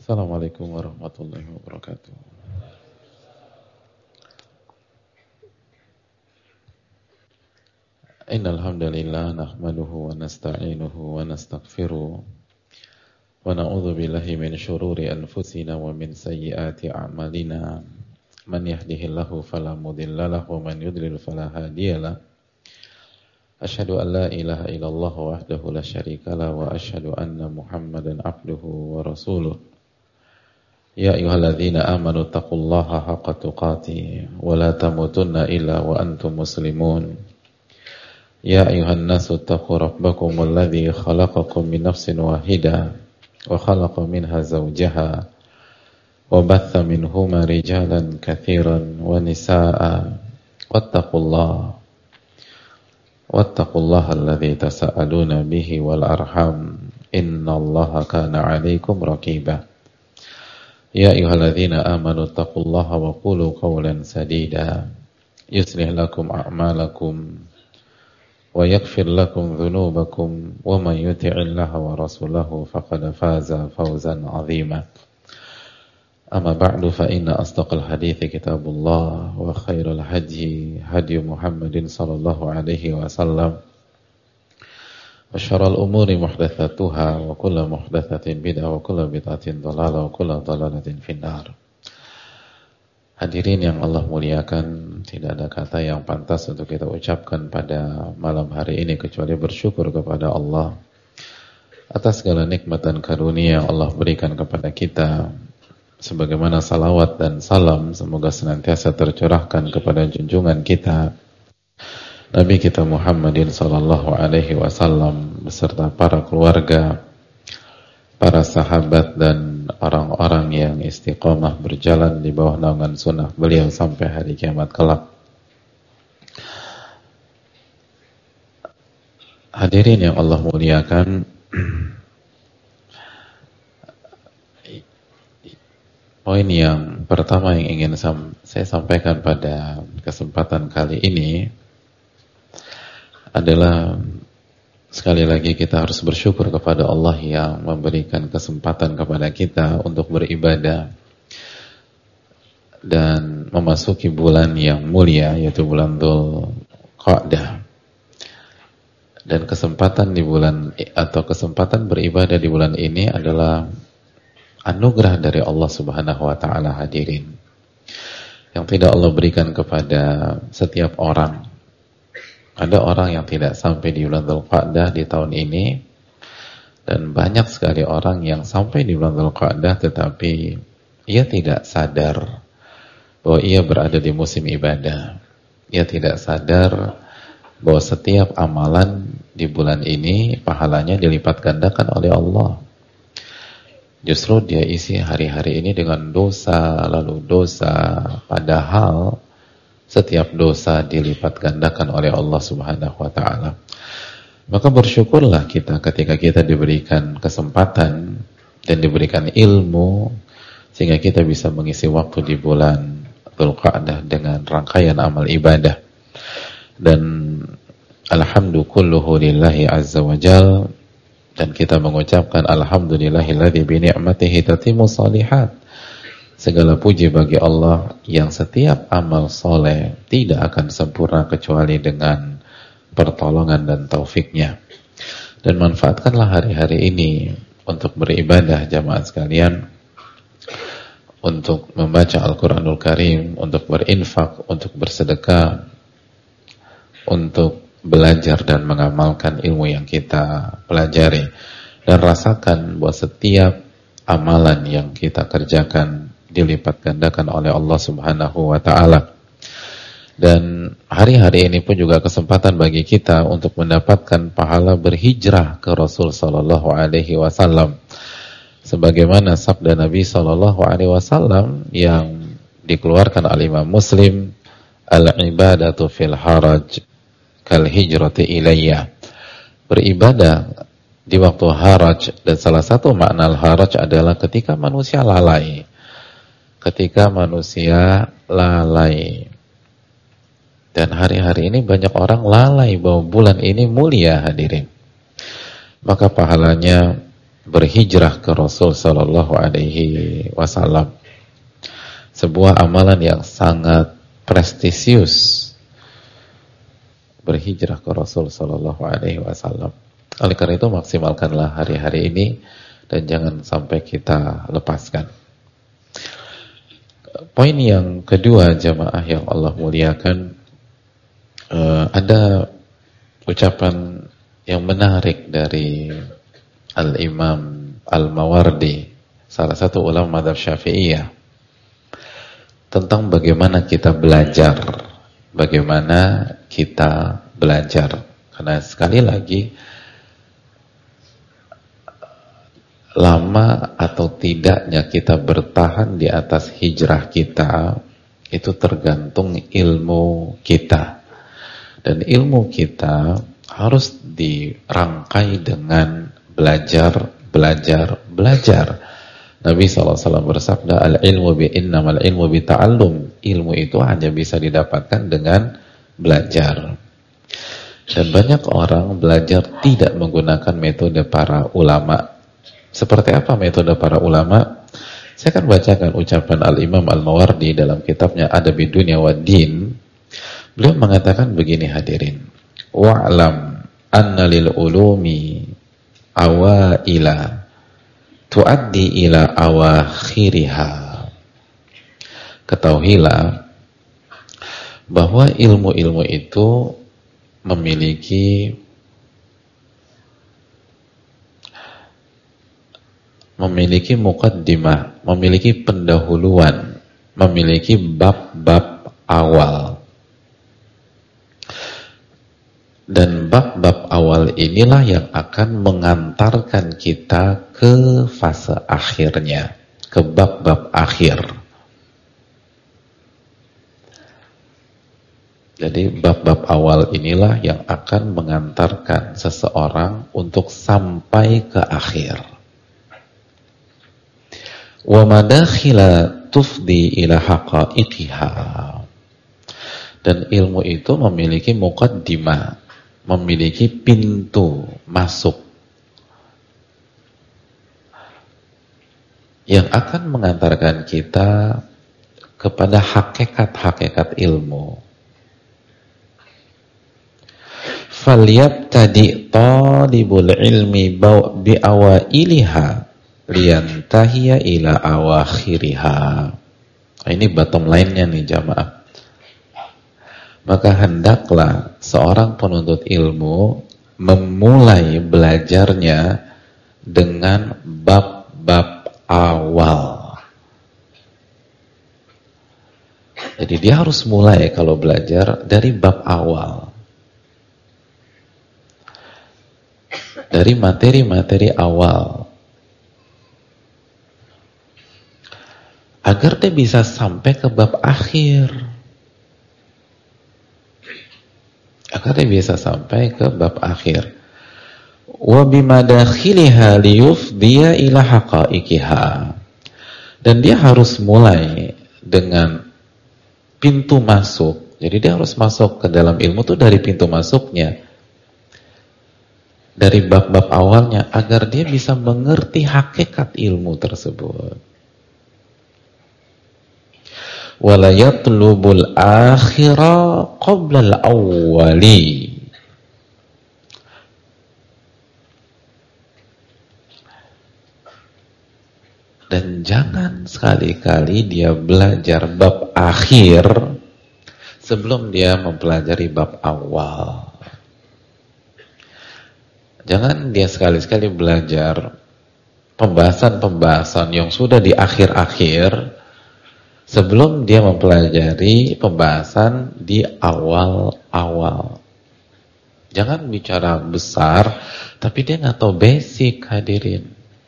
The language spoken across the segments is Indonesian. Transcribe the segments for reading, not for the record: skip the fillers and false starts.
Assalamualaikum warahmatullahi wabarakatuh. Innal hamdalillah nahmaduhu wa nasta'inuhu wa nastaghfiruh wa na'udzu billahi min shururi anfusina wa min sayyiati a'malina. Man yahdihillahu fala mudilla lahu wa man yudlil fala hadiyalah. Asyhadu an la ilaha illallah wahdahu la syarika lahu wa asyhadu anna Muhammadan abduhu wa rasuluh. Ya ayyuhalladzina amanu taqullaha haqqa tuqatih wa la tamutunna illa wa antum muslimun. Ya ayyuhan nasu taqu rabbakum alladzi khalaqakum min nafsin wahidah wa khalaqa minha zawjaha wa batha minhuma rijalan katsiran wa nisaa'a wattaqullaha alladzi tasaaluna bihi wal arham innallaha kana 'alaikum raqiba. Ya ayyuhalladzina amanu taqullaha wa qulu qawlan sadida yuslih lakum a'malakum wa yaghfir lakum dhunubakum wa man yuti'illaha wa rasulahu faqad faza fawzan 'azima. Amma ba'du fa inna asdaqal hadithi kitabullah wa khairal hadyi hadyu Muhammadin sallallahu alaihi wasallam. Wa syarrul umuri muhdatsatuha wa kullu muhdatsatin bid'ah wa kullu bid'atin dhalalah wa kullu dhalalatin finnar. Hadirin yang Allah muliakan, tidak ada kata yang pantas untuk kita ucapkan pada malam hari ini kecuali bersyukur kepada Allah atas segala nikmat dan karunia yang Allah berikan kepada kita. Sebagaimana salawat dan salam semoga senantiasa tercurahkan kepada junjungan kita Nabi kita Muhammadin sallallahu alaihi wasallam beserta para keluarga, para sahabat dan orang-orang yang istiqomah berjalan di bawah naungan sunnah beliau sampai hari kiamat kelak. Hadirin yang Allah muliakan, poin yang pertama yang ingin saya sampaikan pada kesempatan kali ini adalah sekali lagi kita harus bersyukur kepada Allah yang memberikan kesempatan kepada kita untuk beribadah dan memasuki bulan yang mulia yaitu bulan Dzulqa'dah. Dan kesempatan di bulan atau kesempatan beribadah di bulan ini adalah anugerah dari Allah Subhanahu wa taala, hadirin. Yang tidak Allah berikan kepada setiap orang. Ada orang yang tidak sampai di bulan Dzulqa'dah di tahun ini, dan banyak sekali orang yang sampai di bulan Dzulqa'dah tetapi ia tidak sadar bahwa ia berada di musim ibadah. Ia tidak sadar bahwa setiap amalan di bulan ini pahalanya dilipat gandakan oleh Allah. Justru dia isi hari-hari ini dengan dosa, lalu dosa, padahal setiap dosa dilipat gandakan oleh Allah Subhanahu wa taala. Maka bersyukurlah kita ketika kita diberikan kesempatan dan diberikan ilmu sehingga kita bisa mengisi waktu di bulan Dzulqa'dah dengan rangkaian amal ibadah. Dan alhamdu kulluhu lillahi azza wa jal, dan kita mengucapkan alhamdulillahilladzi bi ni'matihi tatimmu shalihat. Segala puji bagi Allah yang setiap amal soleh tidak akan sempurna kecuali dengan pertolongan dan taufiknya. Dan manfaatkanlah hari-hari ini untuk beribadah jamaah sekalian, untuk membaca Al-Quranul Karim, untuk berinfak, untuk bersedekah, untuk belajar dan mengamalkan ilmu yang kita pelajari. Dan rasakan bahwa setiap amalan yang kita kerjakan dilipat gandakan oleh Allah Subhanahu wa taala. Dan hari-hari ini pun juga kesempatan bagi kita untuk mendapatkan pahala berhijrah ke Rasul sallallahu alaihi wasallam. Sebagaimana sabda Nabi sallallahu alaihi wasallam yang dikeluarkan oleh Imam Muslim, al-ibadatu fil haraj kal hijrati ilayya. Beribadah di waktu haraj, dan salah satu makna al-haraj adalah ketika manusia lalai. Ketika manusia lalai. Dan hari-hari ini banyak orang lalai bahwa bulan ini mulia, hadirin. Maka pahalanya berhijrah ke Rasul sallallahu alaihi wasallam. Sebuah amalan yang sangat prestisius, berhijrah ke Rasul sallallahu alaihi wasallam. Oleh karena itu maksimalkanlah hari-hari ini dan jangan sampai kita lepaskan. Poin yang kedua, jamaah yang Allah muliakan, ada ucapan yang menarik dari Al-Imam Al-Mawardi, salah satu ulama mazhab Syafi'iyah, tentang bagaimana kita belajar. Bagaimana kita belajar. Karena sekali lagi, lama atau tidaknya kita bertahan di atas hijrah kita, itu tergantung ilmu kita. Dan ilmu kita harus dirangkai dengan belajar. Nabi SAW bersabda, al-ilmu innamal ilmu bita'allum. Ilmu itu hanya bisa didapatkan dengan belajar. Dan banyak orang belajar tidak menggunakan metode para ulama. Seperti apa metode para ulama? Saya akan bacakan ucapan Al-Imam Al-Mawardi dalam kitabnya Adabid Dunya wad Din. Beliau mengatakan begini, hadirin. Wa'lam anna lil ulumi awaila tuaddi ila awakhiriha. Ketahuilah bahwa ilmu-ilmu itu memiliki muqaddimah, memiliki pendahuluan, memiliki bab-bab awal. Dan bab-bab awal inilah yang akan mengantarkan kita ke fase akhirnya, ke bab-bab akhir. Jadi bab-bab awal inilah yang akan mengantarkan seseorang untuk sampai ke akhir. Wa madakhila tufdi ila haqa'iqiha. Dan ilmu itu memiliki muqaddimah, memiliki pintu masuk yang akan mengantarkan kita kepada hakikat-hakikat ilmu. Falyabtadi talibul ilmi biawailiha liyantahiya ila awakhiriha. Ini bottom line-nya nih jamaah. Maka hendaklah seorang penuntut ilmu memulai belajarnya dengan bab-bab awal. Jadi dia harus mulai kalau belajar dari bab awal. Dari materi-materi awal. Agar dia bisa sampai ke bab akhir. Wa bimadakhiliha liyufdiya ila haqa'iqiha. Dan dia harus mulai dengan pintu masuk. Jadi dia harus masuk ke dalam ilmu itu dari pintu masuknya, dari bab-bab awalnya, agar dia bisa mengerti hakikat ilmu tersebut. Wala yatlubul akhira qabla al-awwali. Dan jangan sekali-kali dia belajar bab akhir sebelum dia mempelajari bab awal. Jangan dia sekali-sekali belajar pembahasan-pembahasan yang sudah di akhir-akhir sebelum dia mempelajari pembahasan di awal-awal. Jangan bicara besar, tapi dia nggak tahu basic, hadirin.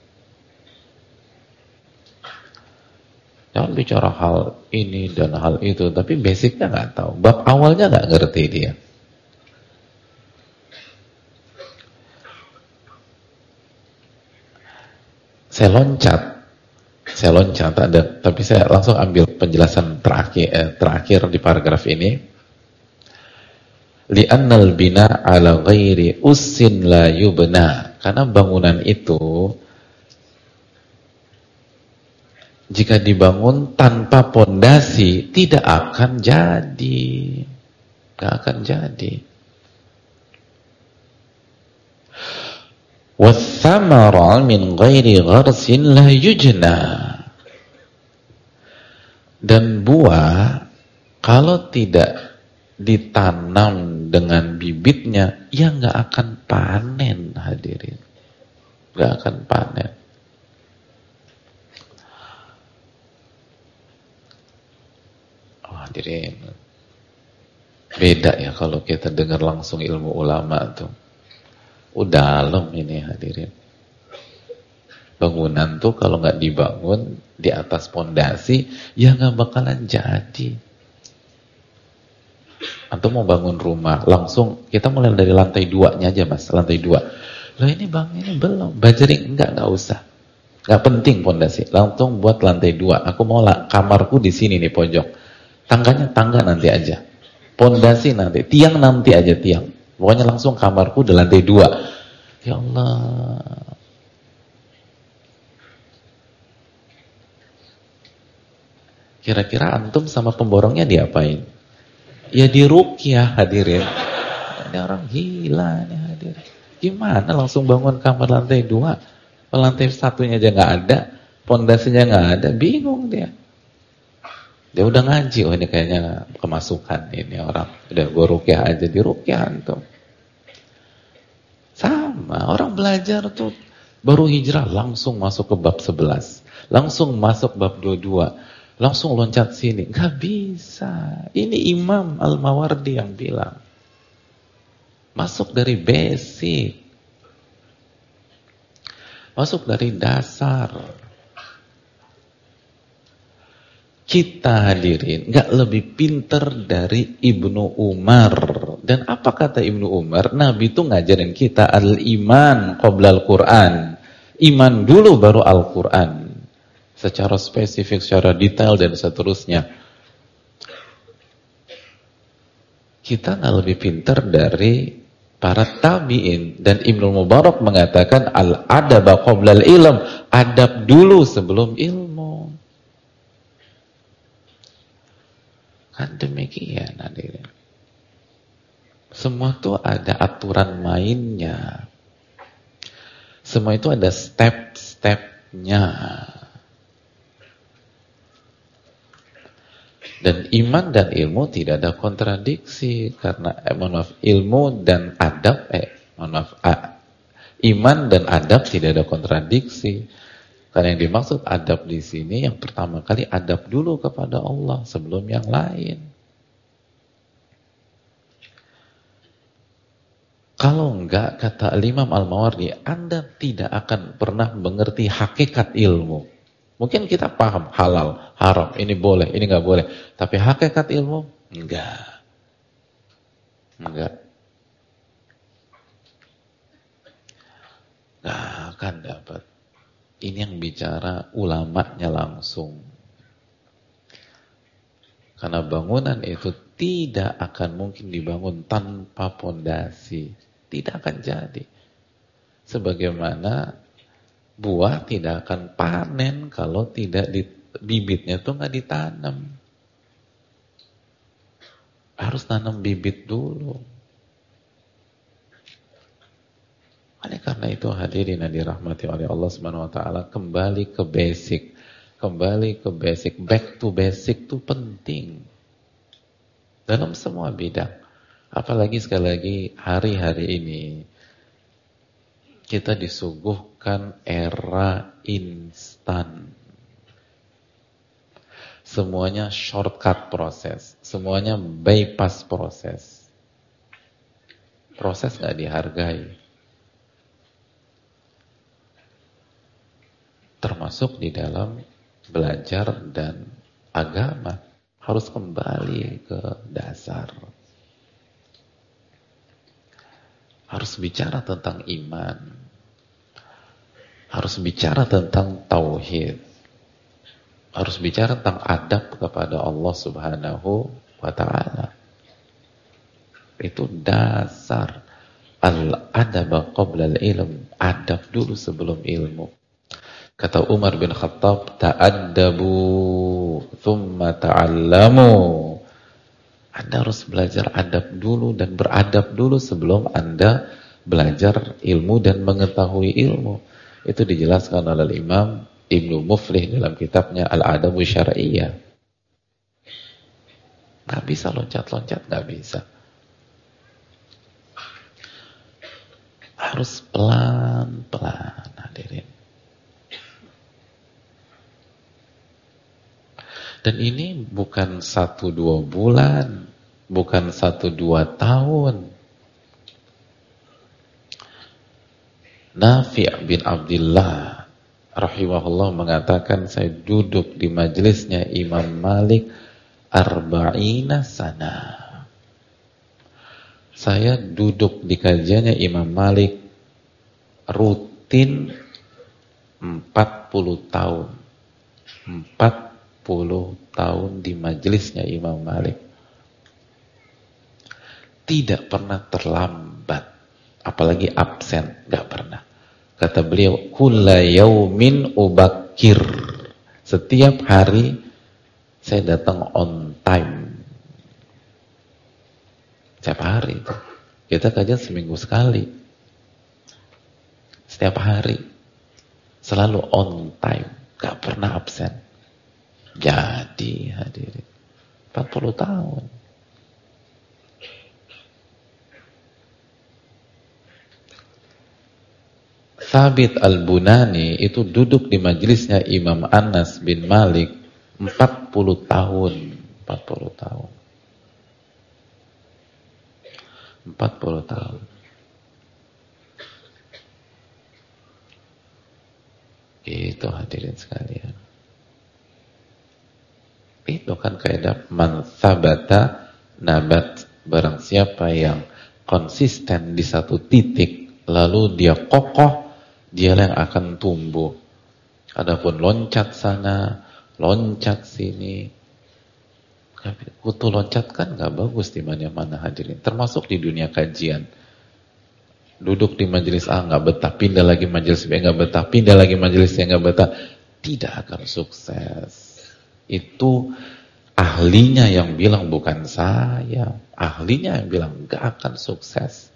Jangan bicara hal ini dan hal itu, tapi basicnya nggak tahu. Bab awalnya nggak ngerti dia. Saya loncat ada, tapi saya langsung ambil penjelasan terakhir di paragraf ini. Li'annal bina ala ghairi ussin la yubna. Karena bangunan itu jika dibangun tanpa pondasi tidak akan jadi. Tidak akan jadi. وَالثَّمَرَ مِنْ غَيْرِ غَرْسٍ لَا يُجْنَى. Dan buah kalau tidak ditanam dengan bibitnya, ya nggak akan panen, hadirin. Nggak akan panen. Oh, hadirin, beda ya kalau kita dengar langsung ilmu ulama tuh. Dalam ini, hadirin. Bangunan tuh kalau nggak dibangun di atas pondasi, ya nggak bakalan jadi. Antum mau bangun rumah, langsung kita mulai dari lantai 2-nya aja, Mas, lantai 2. Loh ini bang, ini belum, bajering, nggak usah. Nggak penting pondasi, langsung buat lantai 2. Aku mau kamarku di sini nih pojok. Tangganya tangga nanti aja. Pondasi nanti, tiang nanti aja tiang. Pokoknya langsung kamarku di lantai 2. Ya Allah. Kira-kira antum sama pemborongnya diapain? Ya diruqyah, hadirin. Ini orang gila nih, hadirin. Gimana langsung bangun kamar lantai 2? Lantai 1-nya aja nggak ada, pondasinya nggak ada, bingung dia. Dia udah ngaji, oh ini kayaknya kemasukan ini orang. Udah gue ruqyah aja, diruqyah antum. Sama, orang belajar tuh baru hijrah langsung masuk ke bab 11. Langsung masuk bab 22. Langsung loncat sini. Gak bisa. Ini Imam Al-Mawardi yang bilang. Masuk dari basic. Masuk dari dasar. Kita hadirin gak lebih pinter dari Ibnu Umar. Dan apa kata Ibnu Umar? Nabi itu ngajarin kita al-iman qoblal Quran. Iman dulu baru Al-Quran. Secara spesifik, secara detail dan seterusnya. Kita nggak lebih pintar dari para tabi'in. Dan Ibnu Mubarak mengatakan al-adaba qoblal ilm, adab dulu sebelum ilmu. Kan demikian, hadirin. Semua itu ada aturan mainnya. Semua itu ada step-stepnya. Dan iman dan ilmu tidak ada kontradiksi karena ilmu dan adab iman dan adab tidak ada kontradiksi. Karena yang dimaksud adab di sini yang pertama kali adab dulu kepada Allah sebelum yang lain. Kalau enggak, kata Imam Al-Mawardi, Anda tidak akan pernah mengerti hakikat ilmu. Mungkin kita paham halal, haram, ini boleh, ini nggak boleh. Tapi hakikat ilmu, enggak. Nggak akan dapat. Ini yang bicara ulamanya langsung. Karena bangunan itu tidak akan mungkin dibangun tanpa pondasi. Tidak akan jadi. Sebagaimana buah tidak akan panen kalau tidak bibitnya tuh nggak ditanam. Harus tanam bibit dulu. Oleh karena itu hadirin yang dirahmati oleh Allah Subhanahu wa taala, kembali ke basic. Kembali ke basic, back to basic itu penting. Dalam semua bidang. Apalagi sekali lagi hari-hari ini kita disuguhkan era instan. Semuanya shortcut proses. Semuanya bypass proses. Proses gak dihargai. Termasuk di dalam belajar dan agama. Harus kembali ke dasar. Harus bicara tentang iman. Harus bicara tentang tauhid. Harus bicara tentang adab kepada Allah Subhanahu wa ta'ala. Itu dasar. Al-adab qabla al-ilm. Adab dulu sebelum ilmu. Kata Umar bin Khattab, ta'addabu thumma ta'allamu. Anda harus belajar adab dulu dan beradab dulu sebelum Anda belajar ilmu dan mengetahui ilmu. Itu dijelaskan oleh Imam Ibnu Muflih dalam kitabnya Al-Adabu Syar'iyyah. Nggak bisa loncat-loncat, nggak bisa. Harus pelan-pelan, hadirin. Dan ini bukan 1-2 bulan, bukan 1-2 tahun. Nafi' bin Abdullah rahimahullah mengatakan, saya duduk di majelisnya Imam Malik arba'ina sana. Saya duduk di kajiannya Imam Malik rutin 40 tahun. 40 tahun di majelisnya Imam Malik. Tidak pernah terlambat, apalagi absen, gak pernah. Kata beliau, kulla yaumin ubakir. Setiap hari saya datang on time. Setiap hari itu. Kita kajian seminggu sekali. Setiap hari. Selalu on time. Gak pernah absen. Jadi hadirin 40 tahun. Thabit Al-Bunani itu duduk di majelisnya Imam Anas bin Malik 40 tahun. 40 tahun. 40 tahun. Itu hadirin sekalian. Itu kan kaidah man thabata nabat. Barang siapa yang konsisten di satu titik lalu dia kokoh, dialah yang akan tumbuh. Adapun loncat sana, loncat sini, kutu loncat kan gak bagus di mana-mana hadirin. Termasuk di dunia kajian. Duduk di majelis A gak betah, pindah lagi majelis B gak betah, pindah lagi majelis C gak betah, tidak akan sukses. Itu ahlinya yang bilang, bukan saya. Ahlinya yang bilang gak akan sukses.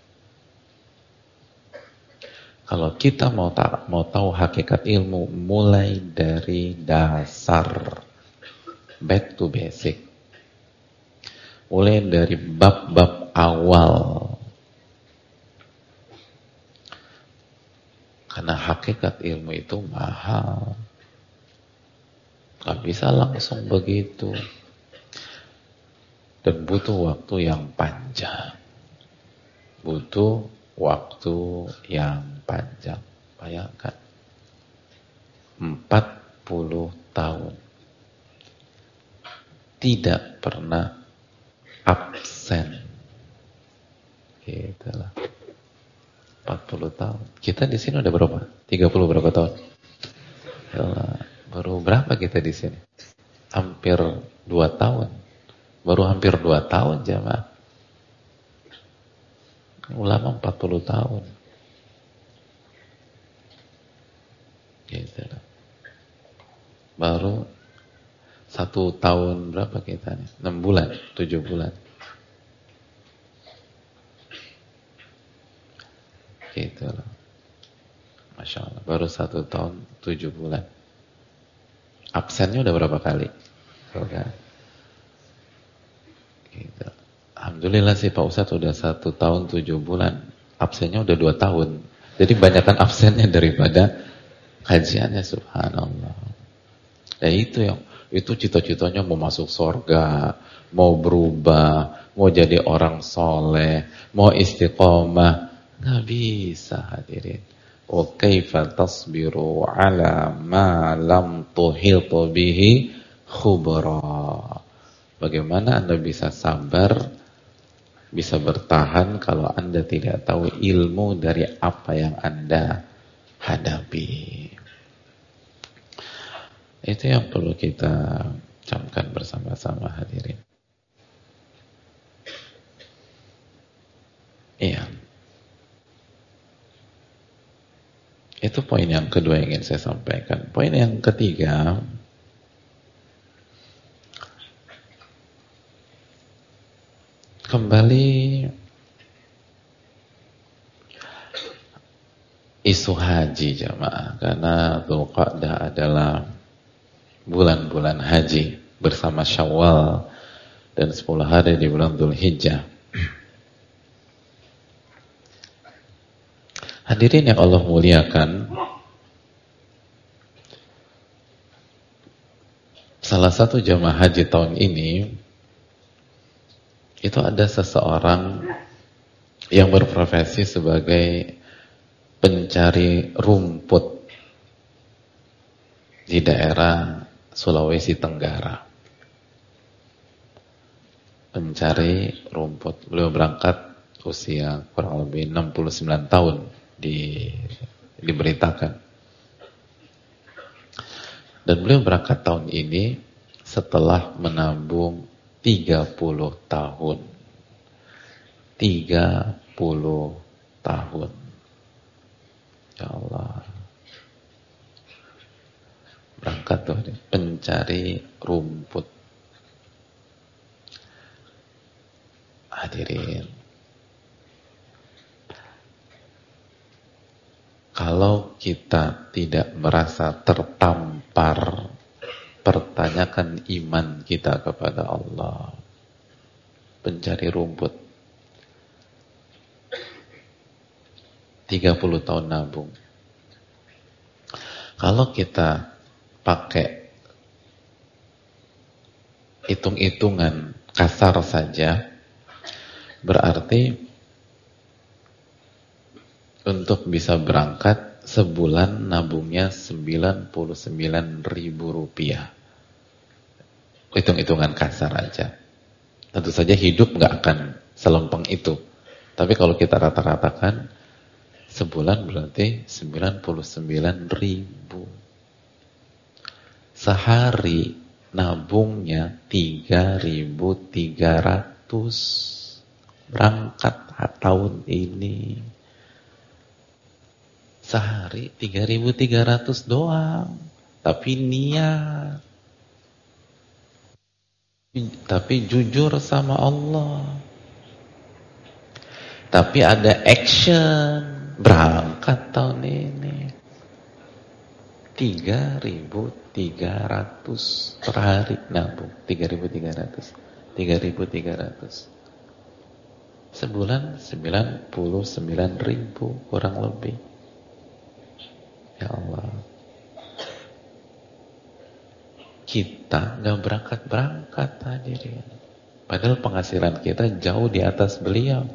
Kalau kita mau tahu hakikat ilmu, mulai dari dasar, back to basic. Mulai dari bab-bab awal. Karena hakikat ilmu itu mahal. Gak bisa langsung begitu. Dan butuh waktu yang panjang. Butuh waktu yang panjang. Bayangkan 40 tahun tidak pernah absen. Gitulah. 40 tahun. Kita di sini udah berapa? 30 berapa tahun? Yalah. Baru berapa kita di sini? Hampir 2 tahun. Baru hampir 2 tahun jamaah. Ulama 40 tahun. Gitu. Baru 1 tahun berapa kita nih? 6 bulan, 7 bulan. Gitu loh. Masya Allah. Baru 1 tahun, 7 bulan. Absennya udah berapa kali? Kan? Gitu. Alhamdulillah sih Pak Ustadz udah 1 tahun 7 bulan. Absennya udah 2 tahun. Jadi banyakkan absennya daripada kajiannya, subhanallah. Ya itu cita-citanya mau masuk surga, mau berubah, mau jadi orang soleh, mau istiqomah. Nggak bisa hadirin. Wa kaifa tasbiru ala ma lam tuhitu bihi khubra. Bagaimana Anda bisa sabar, bisa bertahan kalau Anda tidak tahu ilmu dari apa yang Anda hadapi. Itu yang perlu kita camkan bersama-sama hadirin. Iya. Itu Itu poin yang kedua yang ingin saya sampaikan. Poin yang ketiga, kembali isu haji jamaah, karena Dzulqa'dah adalah bulan-bulan haji bersama Syawal dan 10 hari di bulan Dzulhijjah. Hadirin yang Allah muliakan, salah satu jamaah haji tahun ini itu ada seseorang yang berprofesi sebagai pencari rumput di daerah Sulawesi Tenggara. Pencari rumput. Beliau berangkat usia kurang lebih 69 tahun diberitakan. Dan beliau berangkat tahun ini setelah menabung 30 tahun. 30 tahun. Ya Allah. Berangkat tuh pencari rumput. Hadirin. Kalau kita tidak merasa tertampar, pertanyakan iman kita kepada Allah. Pencari rumput. 30 tahun nabung. Kalau kita pakai hitung-hitungan kasar saja, berarti untuk bisa berangkat sebulan nabungnya 99.000 rupiah. Hitung-hitungan kasar aja. Tentu saja hidup nggak akan selempeng itu. Tapi kalau kita rata-ratakan, sebulan berarti 99.000. Sehari nabungnya 3.300. Berangkat tahun ini. Sehari 3.300 doang. Tapi niat. Tapi jujur sama Allah. Tapi ada action. Berangkat tahun ini 3.300 per hari nabung. 3.300 sebulan 99.000 kurang lebih. Ya Allah, kita gak berangkat hadirin, padahal penghasilan kita jauh di atas beliau.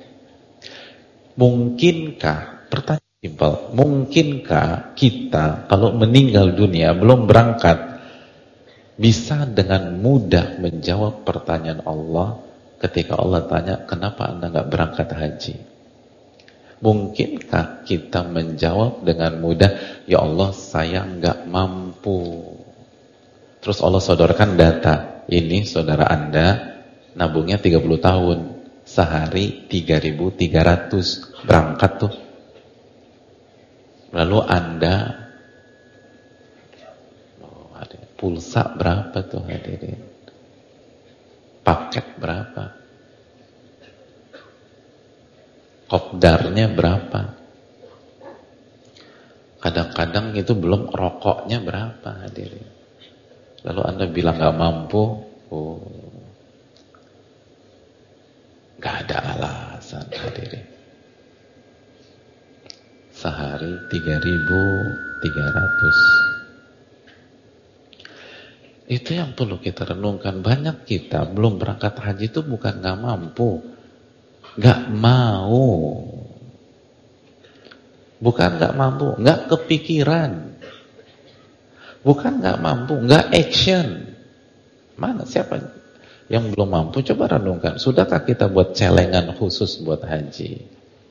Mungkinkah, pertanyaan simpel, mungkinkah kita kalau meninggal dunia belum berangkat bisa dengan mudah menjawab pertanyaan Allah ketika Allah tanya, kenapa Anda gak berangkat haji? Mungkinkah kita menjawab dengan mudah, ya Allah saya gak mampu. Terus Allah sodorkan data, ini saudara Anda nabungnya 30 tahun, sehari 3.300 berangkat tuh. Lalu Anda pulsa berapa tuh hadirin? Paket berapa? Kopdarnya berapa? Kadang-kadang itu belum rokoknya berapa hadirin. Lalu Anda bilang gak mampu, gak ada alasan hadirin. Sehari 3.300. Itu yang perlu kita renungkan. Banyak kita belum berangkat haji itu bukan gak mampu, gak mau. Bukan gak mampu, gak kepikiran. Bukan gak mampu, gak action. Mana siapa yang belum mampu? Coba renungkan. Sudahkah kita buat celengan khusus buat haji?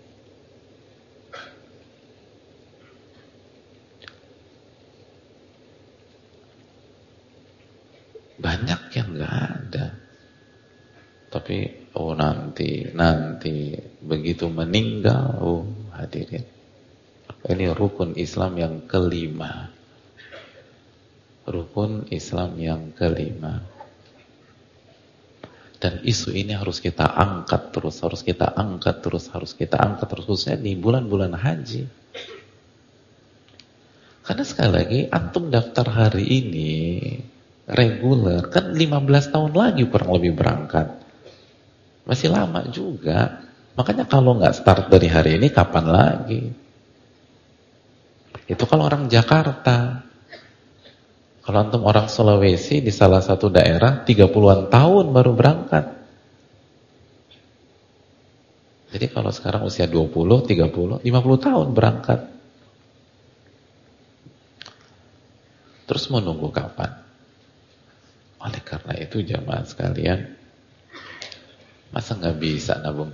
Banyak yang gak ada. Tapi nanti begitu meninggal, hadirin. Ini rukun Islam yang kelima. Rukun Islam yang kelima. Dan isu ini harus kita angkat terus, harus kita angkat terus, khususnya di bulan-bulan haji. Karena sekali lagi, antum daftar hari ini reguler, kan 15 tahun lagi kurang lebih berangkat. Masih lama juga. Makanya kalau nggak start dari hari ini, kapan lagi? Itu kalau orang Jakarta. Kalau antum orang Sulawesi di salah satu daerah 30-an tahun baru berangkat. Jadi kalau sekarang usia 20, 30, 50 tahun berangkat. Terus mau nunggu kapan? Oleh karena itu jamaah sekalian, masa nggak bisa nabung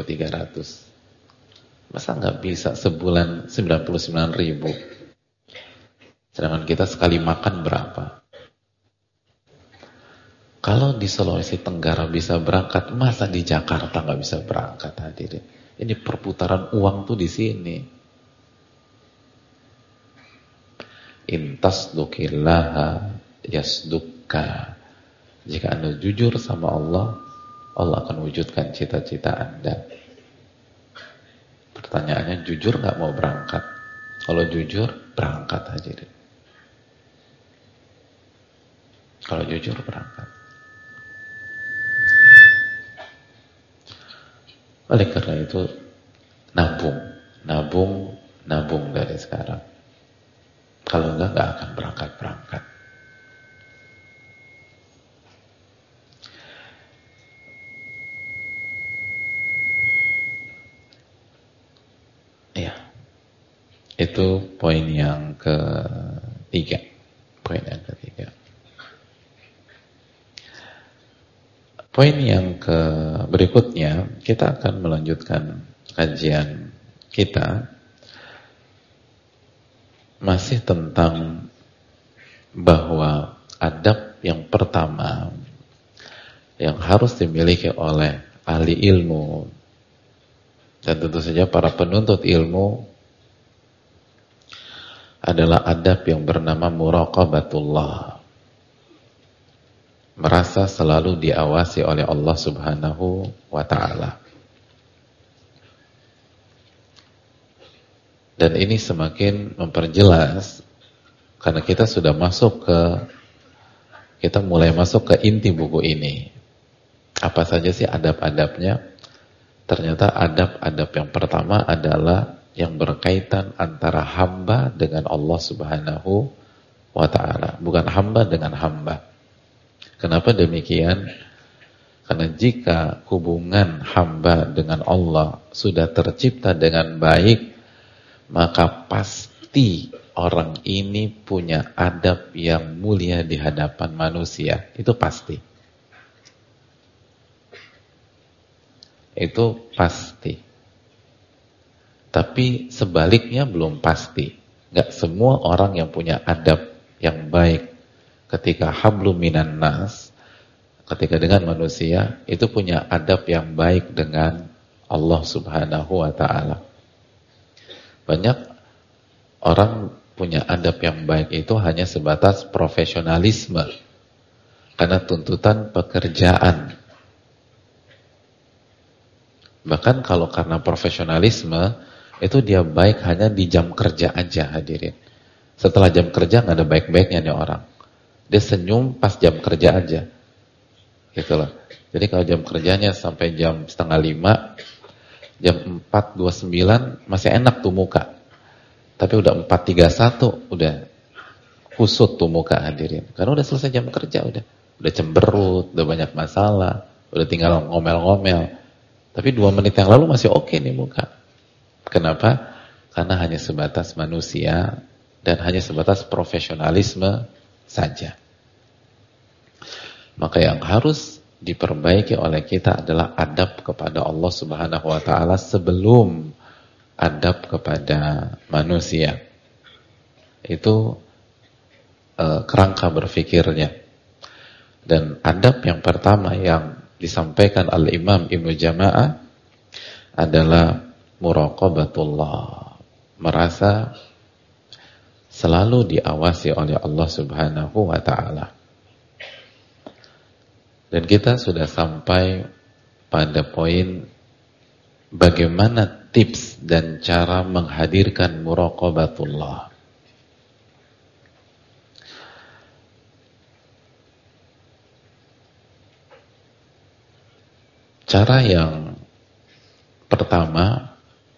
3.300? Masa nggak bisa sebulan 99.000? Sedangkan kita sekali makan berapa? Kalau di Sulawesi Tenggara bisa berangkat, masa di Jakarta nggak bisa berangkat, hadirin? Ini perputaran uang tuh di sini. Intasdukillaha yasdukka. Jika Anda jujur sama Allah, Allah akan wujudkan cita-cita Anda. Pertanyaannya, jujur nggak mau berangkat? Kalau jujur, berangkat, hadirin. Kalau jujur, berangkat. Oleh karena itu, nabung dari sekarang. Kalau enggak akan berangkat. Ya, itu poin yang ketiga. Poin yang berikutnya, kita akan melanjutkan kajian kita masih tentang bahwa adab yang pertama yang harus dimiliki oleh ahli ilmu dan tentu saja para penuntut ilmu adalah adab yang bernama muraqabatullah. Merasa selalu diawasi oleh Allah Subhanahu wa ta'ala. Dan ini semakin memperjelas karena kita mulai masuk ke inti buku ini. Apa saja sih adab-adabnya? Ternyata adab-adab yang pertama adalah yang berkaitan antara hamba dengan Allah Subhanahu wa ta'ala, bukan hamba dengan hamba. Kenapa demikian? Karena jika hubungan hamba dengan Allah sudah tercipta dengan baik, maka pasti orang ini punya adab yang mulia di hadapan manusia. Itu pasti. Itu pasti. Tapi sebaliknya belum pasti. Gak semua orang yang punya adab yang baik ketika hablum minan nas, ketika dengan manusia, itu punya adab yang baik dengan Allah Subhanahu wa ta'ala. Banyak orang punya adab yang baik itu hanya sebatas profesionalisme karena tuntutan pekerjaan. Bahkan kalau karena profesionalisme, itu dia baik hanya di jam kerja aja, hadirin. Setelah jam kerja nggak ada baik-baiknya nih orang. Dia senyum pas jam kerja aja. Gitu loh. Jadi kalau jam kerjanya sampai jam 4:30, jam 4:29 masih enak tuh muka. Tapi udah 4:31 udah kusut tuh muka, hadirin. Karena udah selesai jam kerja, udah cemberut, udah banyak masalah, udah tinggal ngomel-ngomel. Tapi 2 menit yang lalu masih oke nih muka. Kenapa? Karena hanya sebatas manusia dan hanya sebatas profesionalisme saja. Maka yang harus diperbaiki oleh kita adalah adab kepada Allah Subhanahu wa ta'ala sebelum adab kepada manusia. Itu kerangka berfikirnya. Dan adab yang pertama yang disampaikan Al-Imam Ibnu Jama'ah adalah muraqabatullah. merasa selalu diawasi oleh Allah Subhanahu wa ta'ala. Dan kita sudah sampai pada poin bagaimana tips dan cara menghadirkan muraqabatullah. Cara yang pertama,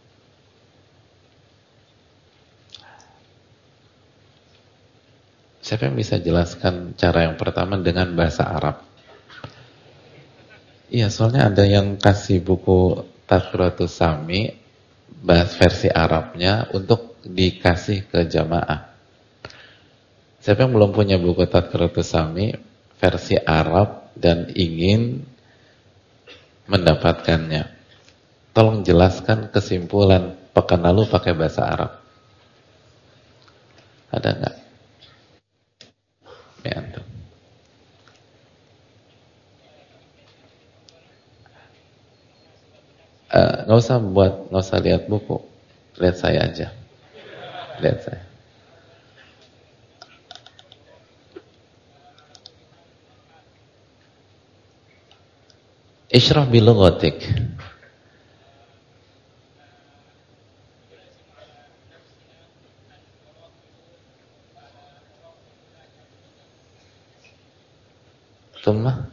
siapa yang bisa jelaskan cara yang pertama dengan bahasa Arab? Iya, soalnya ada yang kasih buku Tadhkiratus Sami versi Arabnya untuk dikasih ke jamaah. Siapa yang belum punya buku Tadhkiratus Sami versi Arab dan ingin mendapatkannya, tolong jelaskan kesimpulan pekan lalu pakai bahasa Arab. Ada nggak? Ya, antum. Nggak usah lihat buku, lihat saya aja, lihat saya. Ishrah bilughatik. Thumma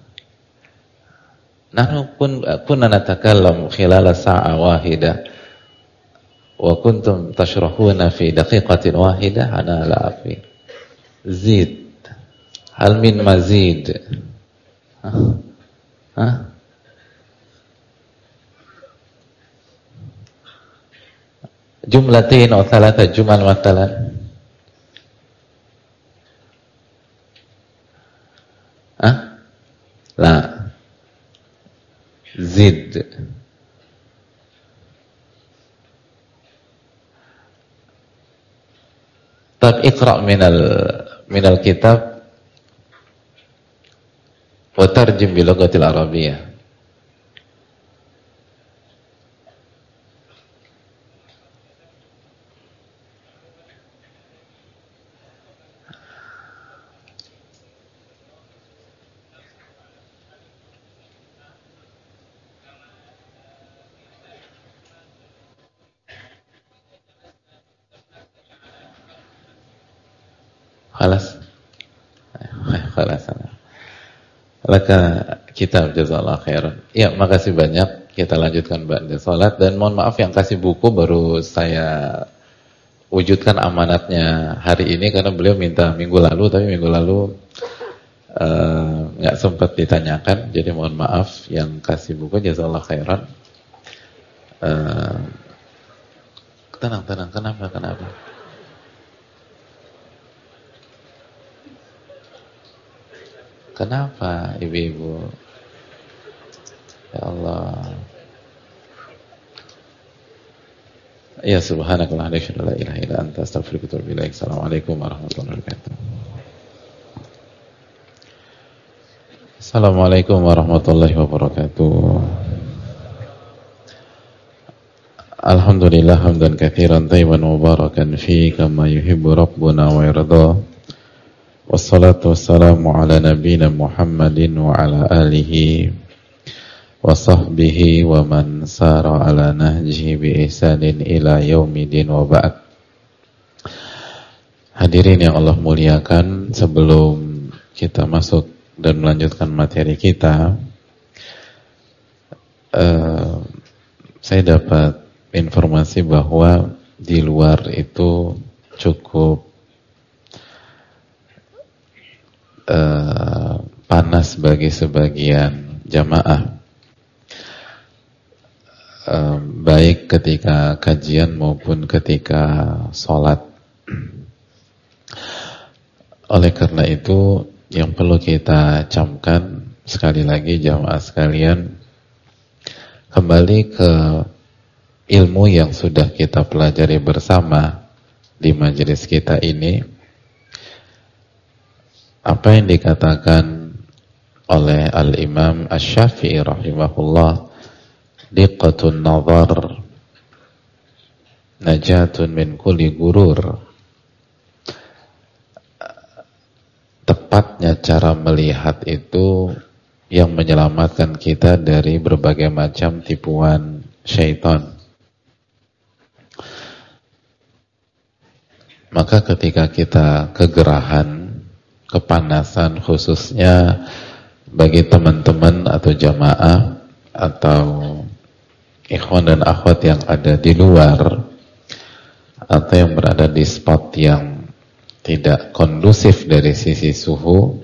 nahnu kunna natakallamu khilala sa'a wahidah wa kuntum tashrahuna fi daqiqatin wahidah ana la afi. Zid. Hal min mazid. Jumlatain atau thalatha jumal matalan. La. Zid. Tab iqra' minal kitab wa tarjim bil lughatil arabiyyah. Khalas. Laka kitab jazakallahu khairan. Ya, makasih banyak. Kita lanjutkan ba'da salat dan mohon maaf yang kasih buku baru saya wujudkan amanatnya hari ini karena beliau minta minggu lalu, tapi minggu lalu nggak sempat ditanyakan. Jadi mohon maaf yang kasih buku jazakallahu khairan. Tenang, kenapa? Kenapa ibu-ibu? Ya Allah. Ya subhanakallah, la ilaha illa anta, astaghfiruka wa atubu ilaik. Assalamualaikum warahmatullahi wabarakatuh. Assalamualaikum warahmatullahi wabarakatuh. Alhamdulillah hamdan katsiran tayyiban mubarakan fi kama yuhibbu rabbuna wa yarda. Wassalatu wassalamu ala nabiyyina Muhammadin wa ala alihi wa sahbihi wa man sara ala nahjihi bi ihsanin ila yaumidin wa ba'd. Hadirin yang Allah muliakan, sebelum kita masuk dan melanjutkan materi kita, saya dapat informasi bahwa di luar itu cukup panas bagi sebagian jamaah, baik ketika kajian maupun ketika sholat. Oleh karena itu yang perlu kita camkan sekali lagi jamaah sekalian, kembali ke ilmu yang sudah kita pelajari bersama di majelis kita ini. Apa yang dikatakan oleh Al-Imam Asy-Syafi'i rahimahullah, diqqatun nazar najatun min kulli gurur. Tepatnya cara melihat itu yang menyelamatkan kita dari berbagai macam tipuan syaitan. Maka ketika kita kegerahan, kepanasan, khususnya bagi teman-teman atau jamaah atau ikhwan dan akhwat yang ada di luar atau yang berada di spot yang tidak kondusif dari sisi suhu,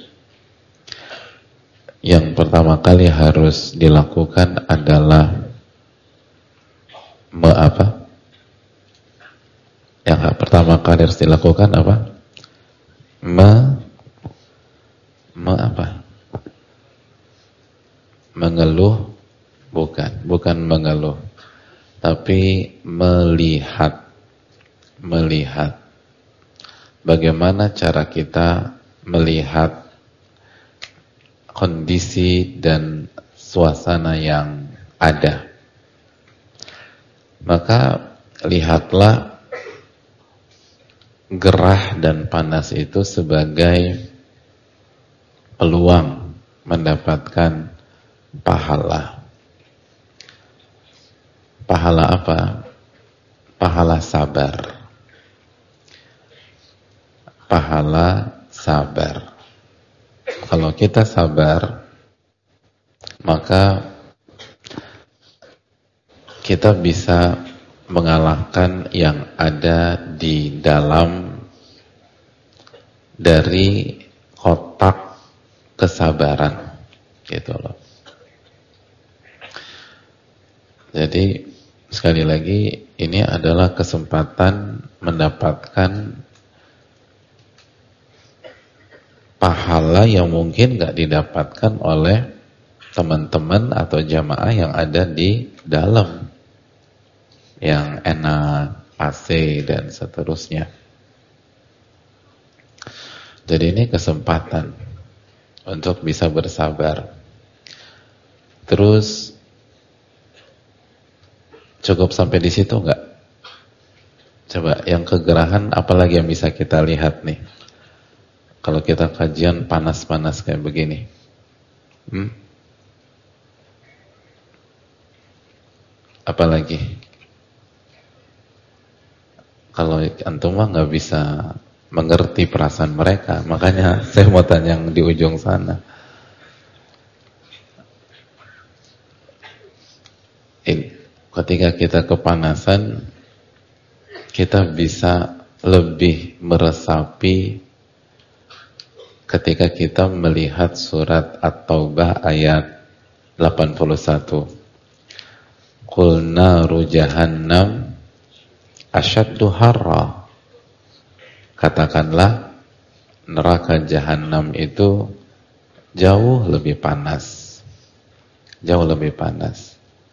yang pertama kali harus dilakukan adalah Yang pertama kali harus dilakukan apa? Mengeluh, bukan mengeluh, tapi melihat bagaimana cara kita melihat kondisi dan suasana yang ada. Maka lihatlah gerah dan panas itu sebagai peluang mendapatkan pahala. Pahala apa? Pahala sabar. Pahala sabar. Kalau kita sabar, maka kita bisa mengalahkan yang ada di dalam dari kotak kesabaran, gitu loh. Jadi sekali lagi ini adalah kesempatan mendapatkan pahala yang mungkin gak didapatkan oleh teman-teman atau jamaah yang ada di dalam, yang enak, AC dan seterusnya. Jadi ini kesempatan untuk bisa bersabar. Terus cukup sampai di situ enggak? Coba yang kegerahan apalagi yang bisa kita lihat nih? Kalau kita kajian panas-panas kayak begini. Apalagi? Kalau antum mah nggak bisa mengerti perasaan mereka, makanya saya mau tanya yang di ujung sana. Ketika kita kepanasan, kita bisa lebih meresapi ketika kita melihat surat At-Taubah ayat 81. Qul naru jahannam asyaddu harra. Katakanlah neraka jahanam itu jauh lebih panas. Jauh lebih panas.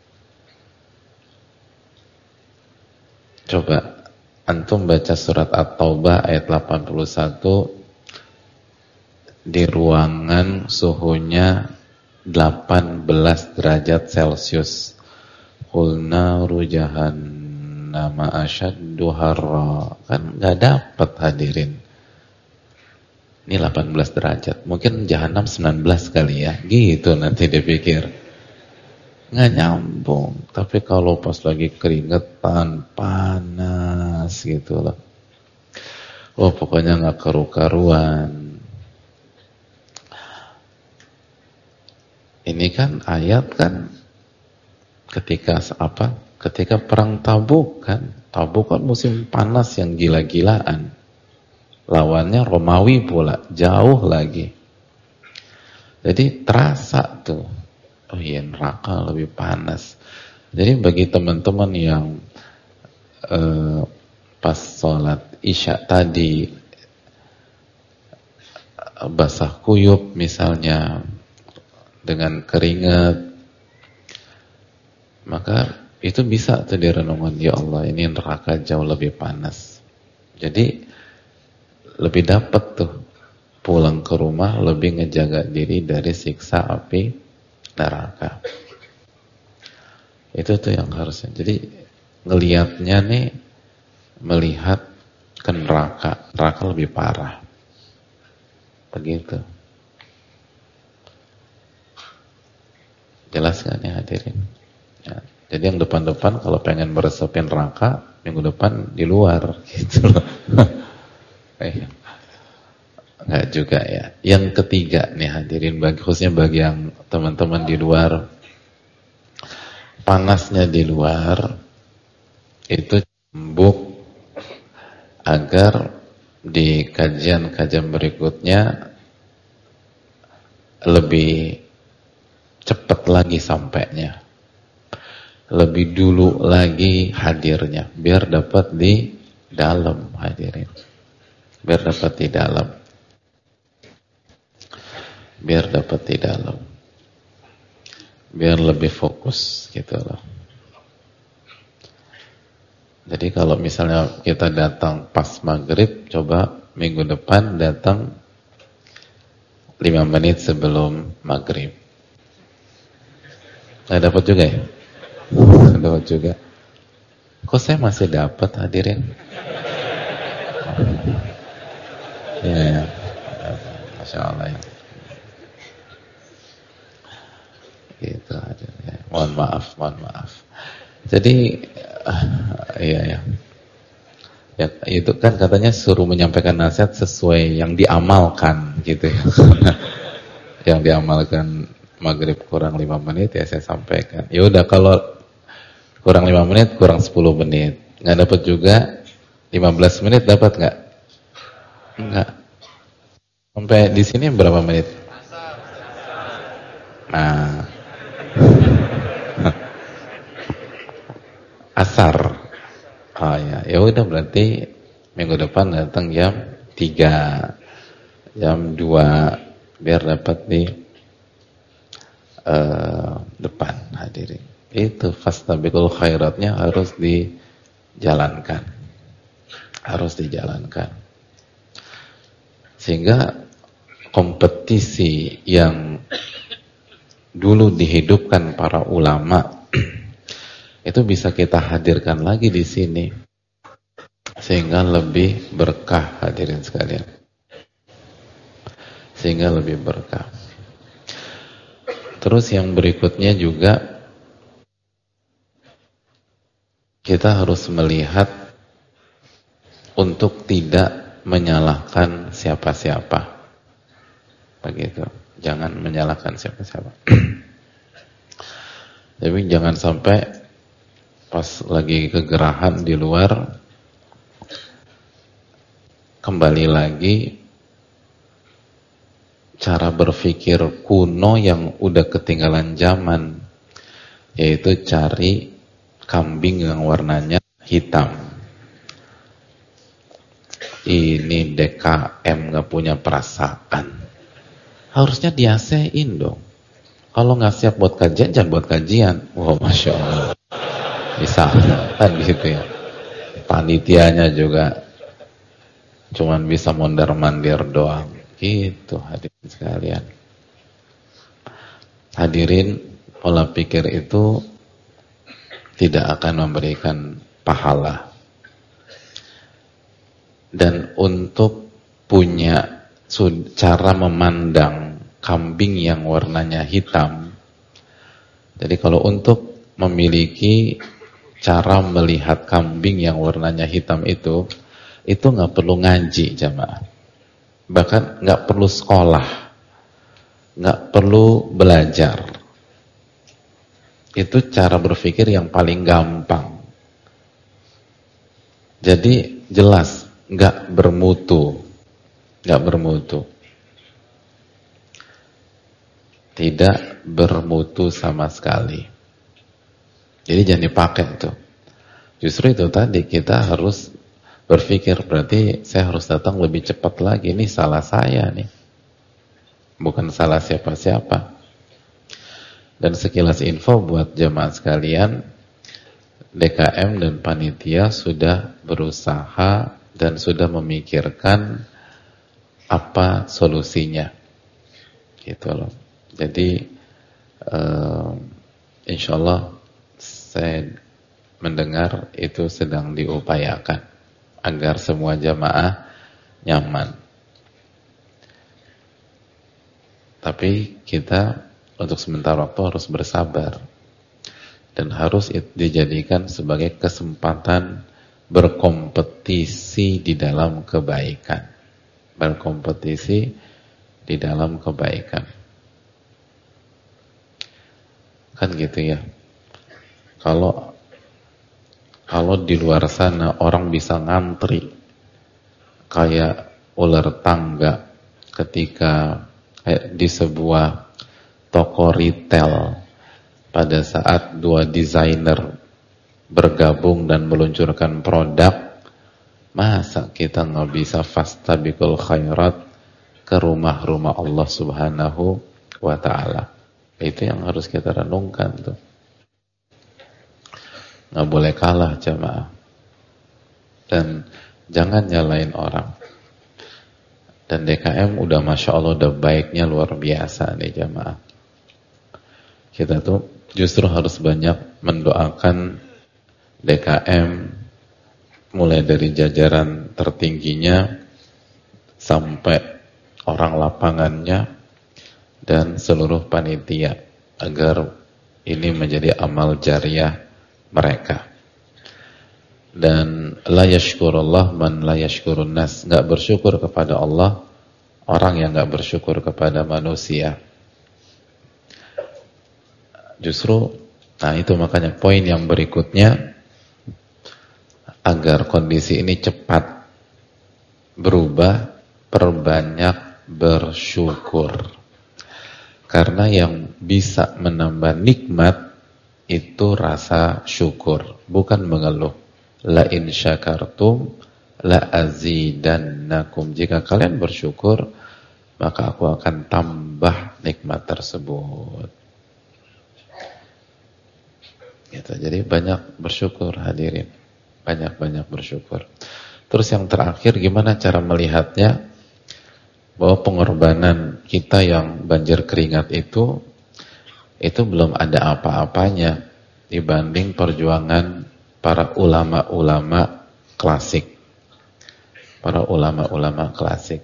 Coba antum baca surat At-Taubah ayat 81 di ruangan suhunya 18 derajat Celcius. Qul naru jahannam asyaddu harra. Kan gak dapat hadirin. Ini 18 derajat. Mungkin jahanam 19 kali ya. Gitu nanti dipikir. Nggak nyambung. Tapi kalau pas lagi keringetan, panas gitu loh. Oh pokoknya nggak karu-karuan. Ini kan ayat kan ketika apa? Ketika perang Tabuk kan. Tabuk kan musim panas yang gila-gilaan. Lawannya Romawi pula, jauh lagi. Jadi terasa tuh. Oh iya, neraka lebih panas. Jadi bagi teman-teman yang pas sholat Isya tadi basah kuyup misalnya dengan keringat, maka itu bisa tuh direnungan, ya Allah ini neraka jauh lebih panas. Jadi lebih dapat tuh pulang ke rumah lebih ngejaga diri dari siksa api neraka. Itu tuh yang harusnya. Jadi ngelihatnya nih melihat ke neraka. Neraka lebih parah. Begitu. Jelas kan ya hadirin? Ya. Jadi yang depan-depan kalau pengen meresepin neraka, minggu depan di luar gitu loh. Enggak juga ya. Yang ketiga nih hadirin, khususnya bagi yang teman-teman di luar, panasnya di luar itu cambuk agar di kajian-kajian berikutnya lebih cepat lagi sampainya, lebih dulu lagi hadirnya, biar dapat di dalam hadirin, biar dapat di dalam, biar dapat di dalam, biar lebih fokus gitu loh. Jadi kalau misalnya kita datang pas maghrib, coba minggu depan datang 5 menit sebelum maghrib. Nggak dapat juga ya? Dapat juga. Kok saya masih dapat hadirin? Ya, Masya Allah ya. Gitu hadirin ya. Mohon maaf. Jadi iya ya. Ya, itu kan katanya suruh menyampaikan nasihat sesuai yang diamalkan gitu ya. Yang diamalkan maghrib kurang 5 menit ya saya sampaikan. Ya udah kalau kurang 5 menit kurang 10 menit. Nggak dapat juga 15 menit dapat nggak? Enggak. Sampai di sini berapa menit? Nah. Asar. Oh ya, ya udah berarti minggu depan datang jam 3, jam 2 biar dapat di depan hadirin. Itu fastabiqul khairatnya harus dijalankan. Harus dijalankan. Sehingga kompetisi yang dulu dihidupkan para ulama itu bisa kita hadirkan lagi di sini sehingga lebih berkah hadirin sekalian. Sehingga lebih berkah. Terus yang berikutnya juga kita harus melihat untuk tidak menyalahkan siapa-siapa. Begitu. Jangan menyalahkan siapa-siapa. Jadi jangan sampai pas lagi kegerahan di luar kembali lagi cara berpikir kuno yang udah ketinggalan zaman, yaitu cari kambing yang warnanya hitam. Ini DKM gak punya perasaan. Harusnya di AC-in dong. Kalau gak siap buat kajian, jangan buat kajian. Wah, Masya Allah. Bisa kan gitu ya. Panitianya juga cuman bisa mondar-mandir doang. Gitu hadirin sekalian. Hadirin, pola pikir itu tidak akan memberikan pahala. Dan untuk punya cara memandang kambing yang warnanya hitam, jadi kalau untuk memiliki cara melihat kambing yang warnanya hitam itu nggak perlu ngaji jamaah, bahkan nggak perlu sekolah, nggak perlu belajar. Itu cara berpikir yang paling gampang. Jadi jelas nggak bermutu, tidak bermutu sama sekali. Jadi jangan dipakai itu. Justru itu tadi kita harus berpikir, berarti saya harus datang lebih cepat lagi. Ini salah saya nih, bukan salah siapa-siapa. Dan sekilas info buat jemaah sekalian, DKM dan panitia sudah berusaha dan sudah memikirkan apa solusinya, gitu loh. Jadi insya Allah saya mendengar itu sedang diupayakan. agar semua jamaah nyaman. Tapi kita untuk sementara waktu harus bersabar dan harus dijadikan sebagai kesempatan berkompetisi di dalam kebaikan. Berkompetisi di dalam kebaikan. Kan gitu ya. Kalau di luar sana orang bisa ngantri kayak ular tangga ketika di sebuah toko retail pada saat dua desainer bergabung dan meluncurkan produk, masa kita nggak bisa fastabiqul khairat ke rumah-rumah Allah Subhanahu wa ta'ala. Itu yang harus kita renungkan tuh. Nggak boleh kalah jamaah. Dan jangan nyalain orang. Dan DKM udah Masya Allah udah baiknya luar biasa nih jamaah. Kita tuh justru harus banyak mendoakan DKM mulai dari jajaran tertingginya sampai orang lapangannya dan seluruh panitia agar ini menjadi amal jariah mereka. Dan la yashkurullah man la yashkurun nas, enggak bersyukur kepada Allah orang yang enggak bersyukur kepada manusia. Justru nah itu makanya poin yang berikutnya, agar kondisi ini cepat berubah, perbanyak bersyukur. Karena yang bisa menambah nikmat itu rasa syukur, bukan mengeluh. La in syakartum la azidannakum. Jika kalian bersyukur, maka aku akan tambah nikmat tersebut. Gitu. Jadi banyak bersyukur hadirin. Banyak-banyak bersyukur. Terus yang terakhir, gimana cara melihatnya? Bahwa pengorbanan kita yang banjir keringat itu belum ada apa-apanya dibanding perjuangan para ulama-ulama klasik. Para ulama-ulama klasik.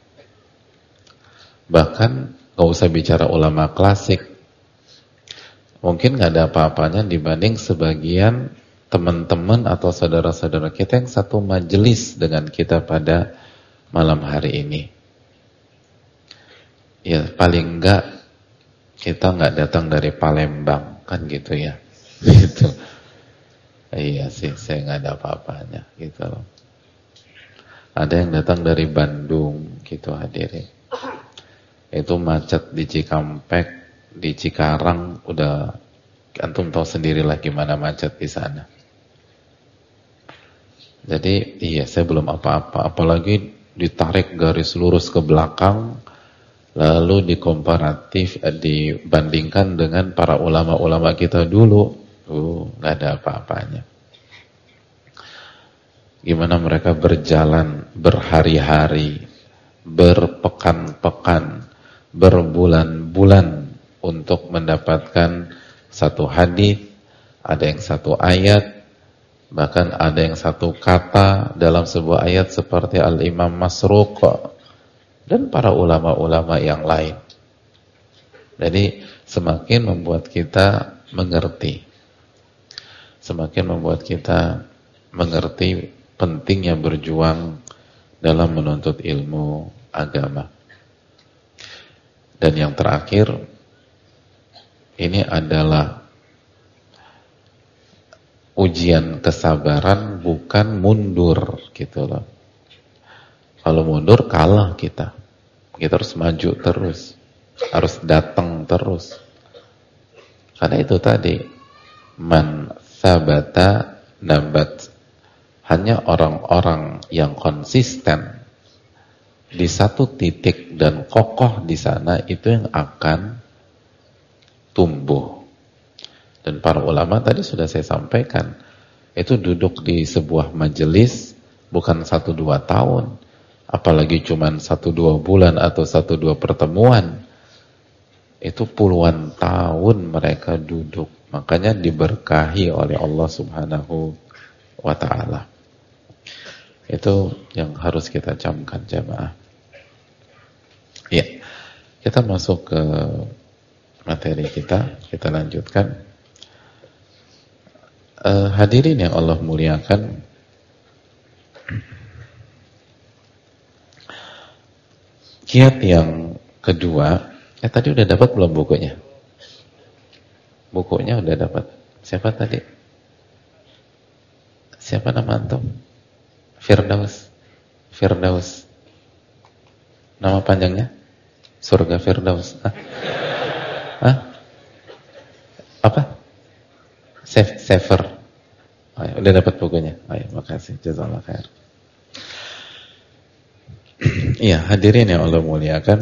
Bahkan gak usah bicara ulama klasik, mungkin gak ada apa-apanya dibanding sebagian teman-teman atau saudara-saudara kita yang satu majelis dengan kita pada malam hari ini. Ya paling enggak kita enggak datang dari Palembang, kan gitu ya. Gitu. Iya sih, saya enggak ada apa-apanya gitu loh. Ada yang datang dari Bandung gitu hadirin. Itu macet di Cikampek, di Cikarang, udah antum tahu sendirilah gimana macet di sana. Jadi iya saya belum apa-apa, apalagi ditarik garis lurus ke belakang, lalu dibandingkan dengan para ulama-ulama kita dulu, nggak ada apa-apanya. Gimana mereka berjalan berhari-hari, berpekan-pekan, berbulan-bulan untuk mendapatkan satu hadis, ada yang satu ayat, bahkan ada yang satu kata dalam sebuah ayat seperti Al-Imam Masruq dan para ulama-ulama yang lain. Jadi semakin membuat kita mengerti. Semakin membuat kita mengerti pentingnya berjuang dalam menuntut ilmu agama. Dan yang terakhir, ini adalah ujian kesabaran, bukan mundur gitu loh. Kalau mundur kalah kita. Kita harus maju terus. Harus datang terus. Karena itu tadi, man sabata nabat. Hanya orang-orang yang konsisten di satu titik dan kokoh di sana, itu yang akan tumbuh. Dan para ulama tadi sudah saya sampaikan, itu duduk di sebuah majelis bukan 1-2 tahun, apalagi cuma 1-2 bulan atau 1-2 pertemuan. Itu puluhan tahun mereka duduk. Makanya diberkahi oleh Allah Subhanahu wa ta'ala. Itu yang harus kita camkan jamaah. Ya, kita masuk ke materi kita lanjutkan. Hadirin yang Allah muliakan, kiat yang kedua, tadi udah dapat belum bukunya? Bukunya udah dapat. Siapa tadi? Siapa nama antum? Firdaus. Nama panjangnya? Surga Firdaus. Hah? Apa? Sefer. Udah dapat bukunya. Ayo, makasih. Jazakallah khair. Iya, hadirin yang Allah muliakan.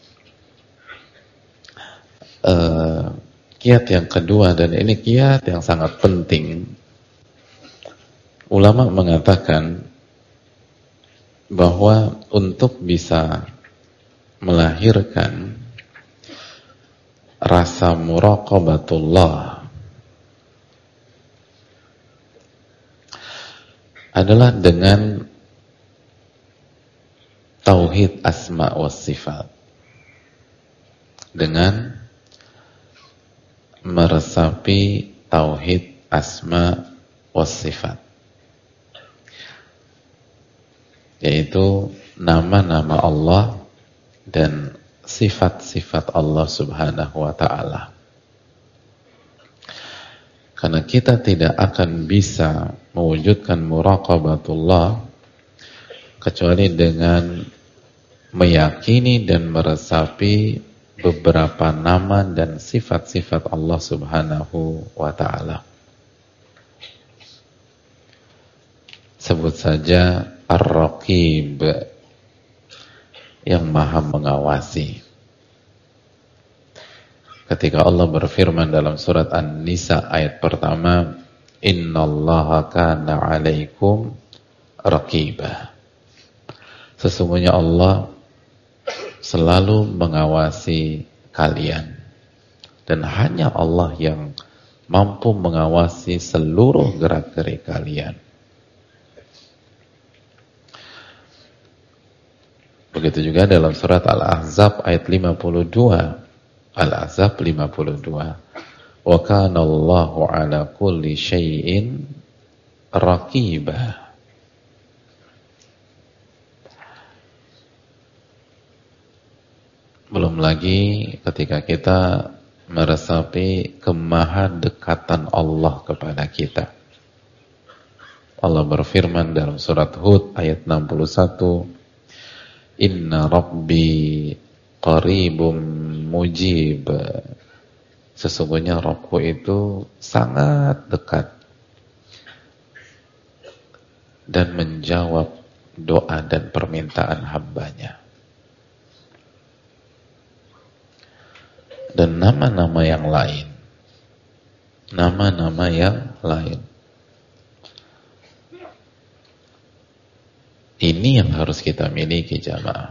Kiat yang kedua, dan ini kiat yang sangat penting. Ulama mengatakan bahwa untuk bisa melahirkan rasa muraqabatullah adalah dengan tauhid asma wa sifat, dengan meresapi tauhid asma wa sifat, yaitu nama-nama Allah dan sifat-sifat Allah subhanahu wa ta'ala. Karena kita tidak akan bisa mewujudkan muraqabatullah kecuali dengan meyakini dan meresapi beberapa nama dan sifat-sifat Allah subhanahu wa ta'ala. Sebut saja Ar-Raqib, yang maha mengawasi. Ketika Allah berfirman dalam surat An-Nisa ayat pertama, Innallaha kana 'alaikum raqibah. Sesungguhnya Allah selalu mengawasi kalian, dan hanya Allah yang mampu mengawasi seluruh gerak-gerik kalian. Begitu juga dalam surat Al-Ahzab ayat 52. Al-Ahzab 52. Wa kana Allahu 'ala kulli syai'in raqibah. Belum lagi ketika kita meresapi kemahadekatan Allah kepada kita. Allah berfirman dalam surat Hud ayat 61, Inna Rabbi qaribum mujib. Sesungguhnya Rabbku itu sangat dekat dan menjawab doa dan permintaan hambanya. Dan nama-nama yang lain, nama-nama yang lain, ini yang harus kita miliki jamaah.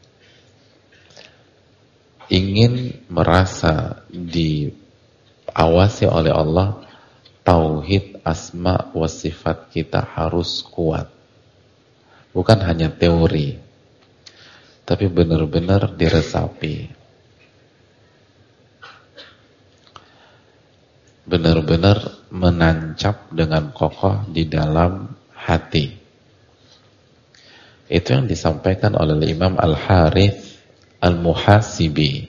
Ingin merasa diawasi oleh Allah, tauhid asma wa sifat kita harus kuat. Bukan hanya teori, tapi benar-benar diresapi. Benar-benar menancap dengan kokoh di dalam hati. Itu yang disampaikan oleh Imam Al-Harith Al-Muhasibi.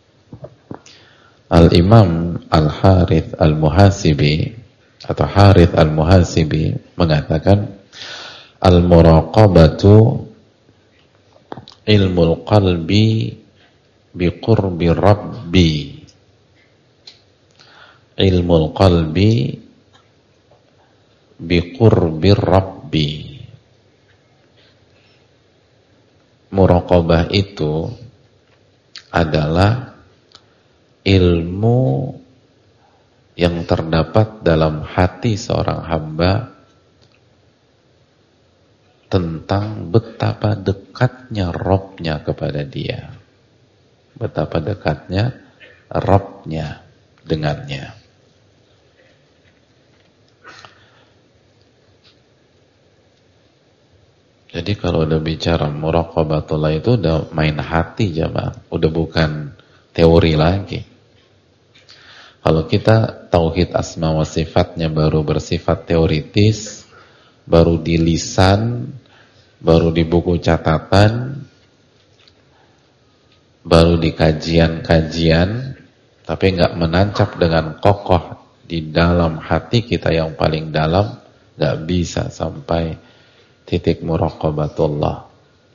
Al-Imam Al-Harith Al-Muhasibi atau Harith Al-Muhasibi mengatakan, Al-muraqabatu ilmul qalbi biqurbi rabbi. Ilmul qalbi biqurbi rabbi. Muraqabah itu adalah ilmu yang terdapat dalam hati seorang hamba tentang betapa dekatnya Rabb-nya kepada dia. Betapa dekatnya Rabb-nya dengannya. Jadi kalau udah bicara muraqabatullah itu udah main hati jamaah, udah bukan teori lagi. Kalau kita tauhid asma wa sifatnya baru bersifat teoritis, baru di lisan, baru di buku catatan, baru di kajian-kajian, tapi nggak menancap dengan kokoh di dalam hati kita yang paling dalam, nggak bisa sampai titik muraqabatullah.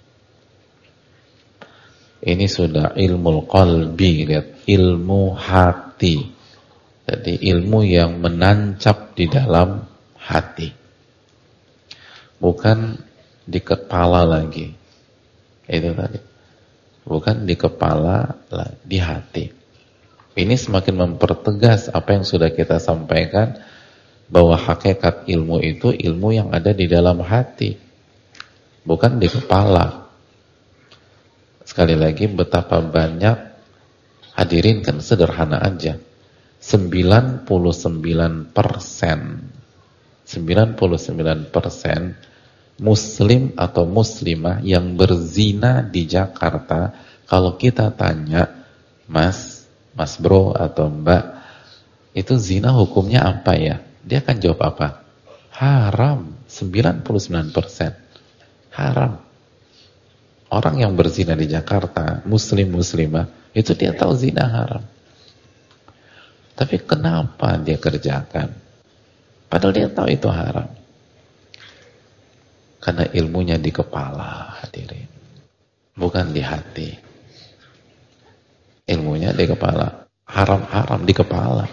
Ini sudah ilmu qalbi, lihat, ilmu hati. Jadi ilmu yang menancap di dalam hati, bukan di kepala lagi. Itu tadi, bukan di kepala, di hati. Ini semakin mempertegas apa yang sudah kita sampaikan, bahwa hakikat ilmu itu ilmu yang ada di dalam hati, bukan di kepala. Sekali lagi, betapa banyak, hadirin kan sederhana aja, 99% muslim atau muslimah yang berzina di Jakarta, kalau kita tanya, mas bro atau mbak, itu zina hukumnya apa ya? Dia akan jawab apa? Haram. 99% haram. Orang yang berzina di Jakarta, muslim-muslimah, itu dia tahu zina haram. Tapi kenapa dia kerjakan? Padahal dia tahu itu haram. Karena ilmunya di kepala, hadirin, bukan di hati. Ilmunya di kepala. Haram-haram di kepala.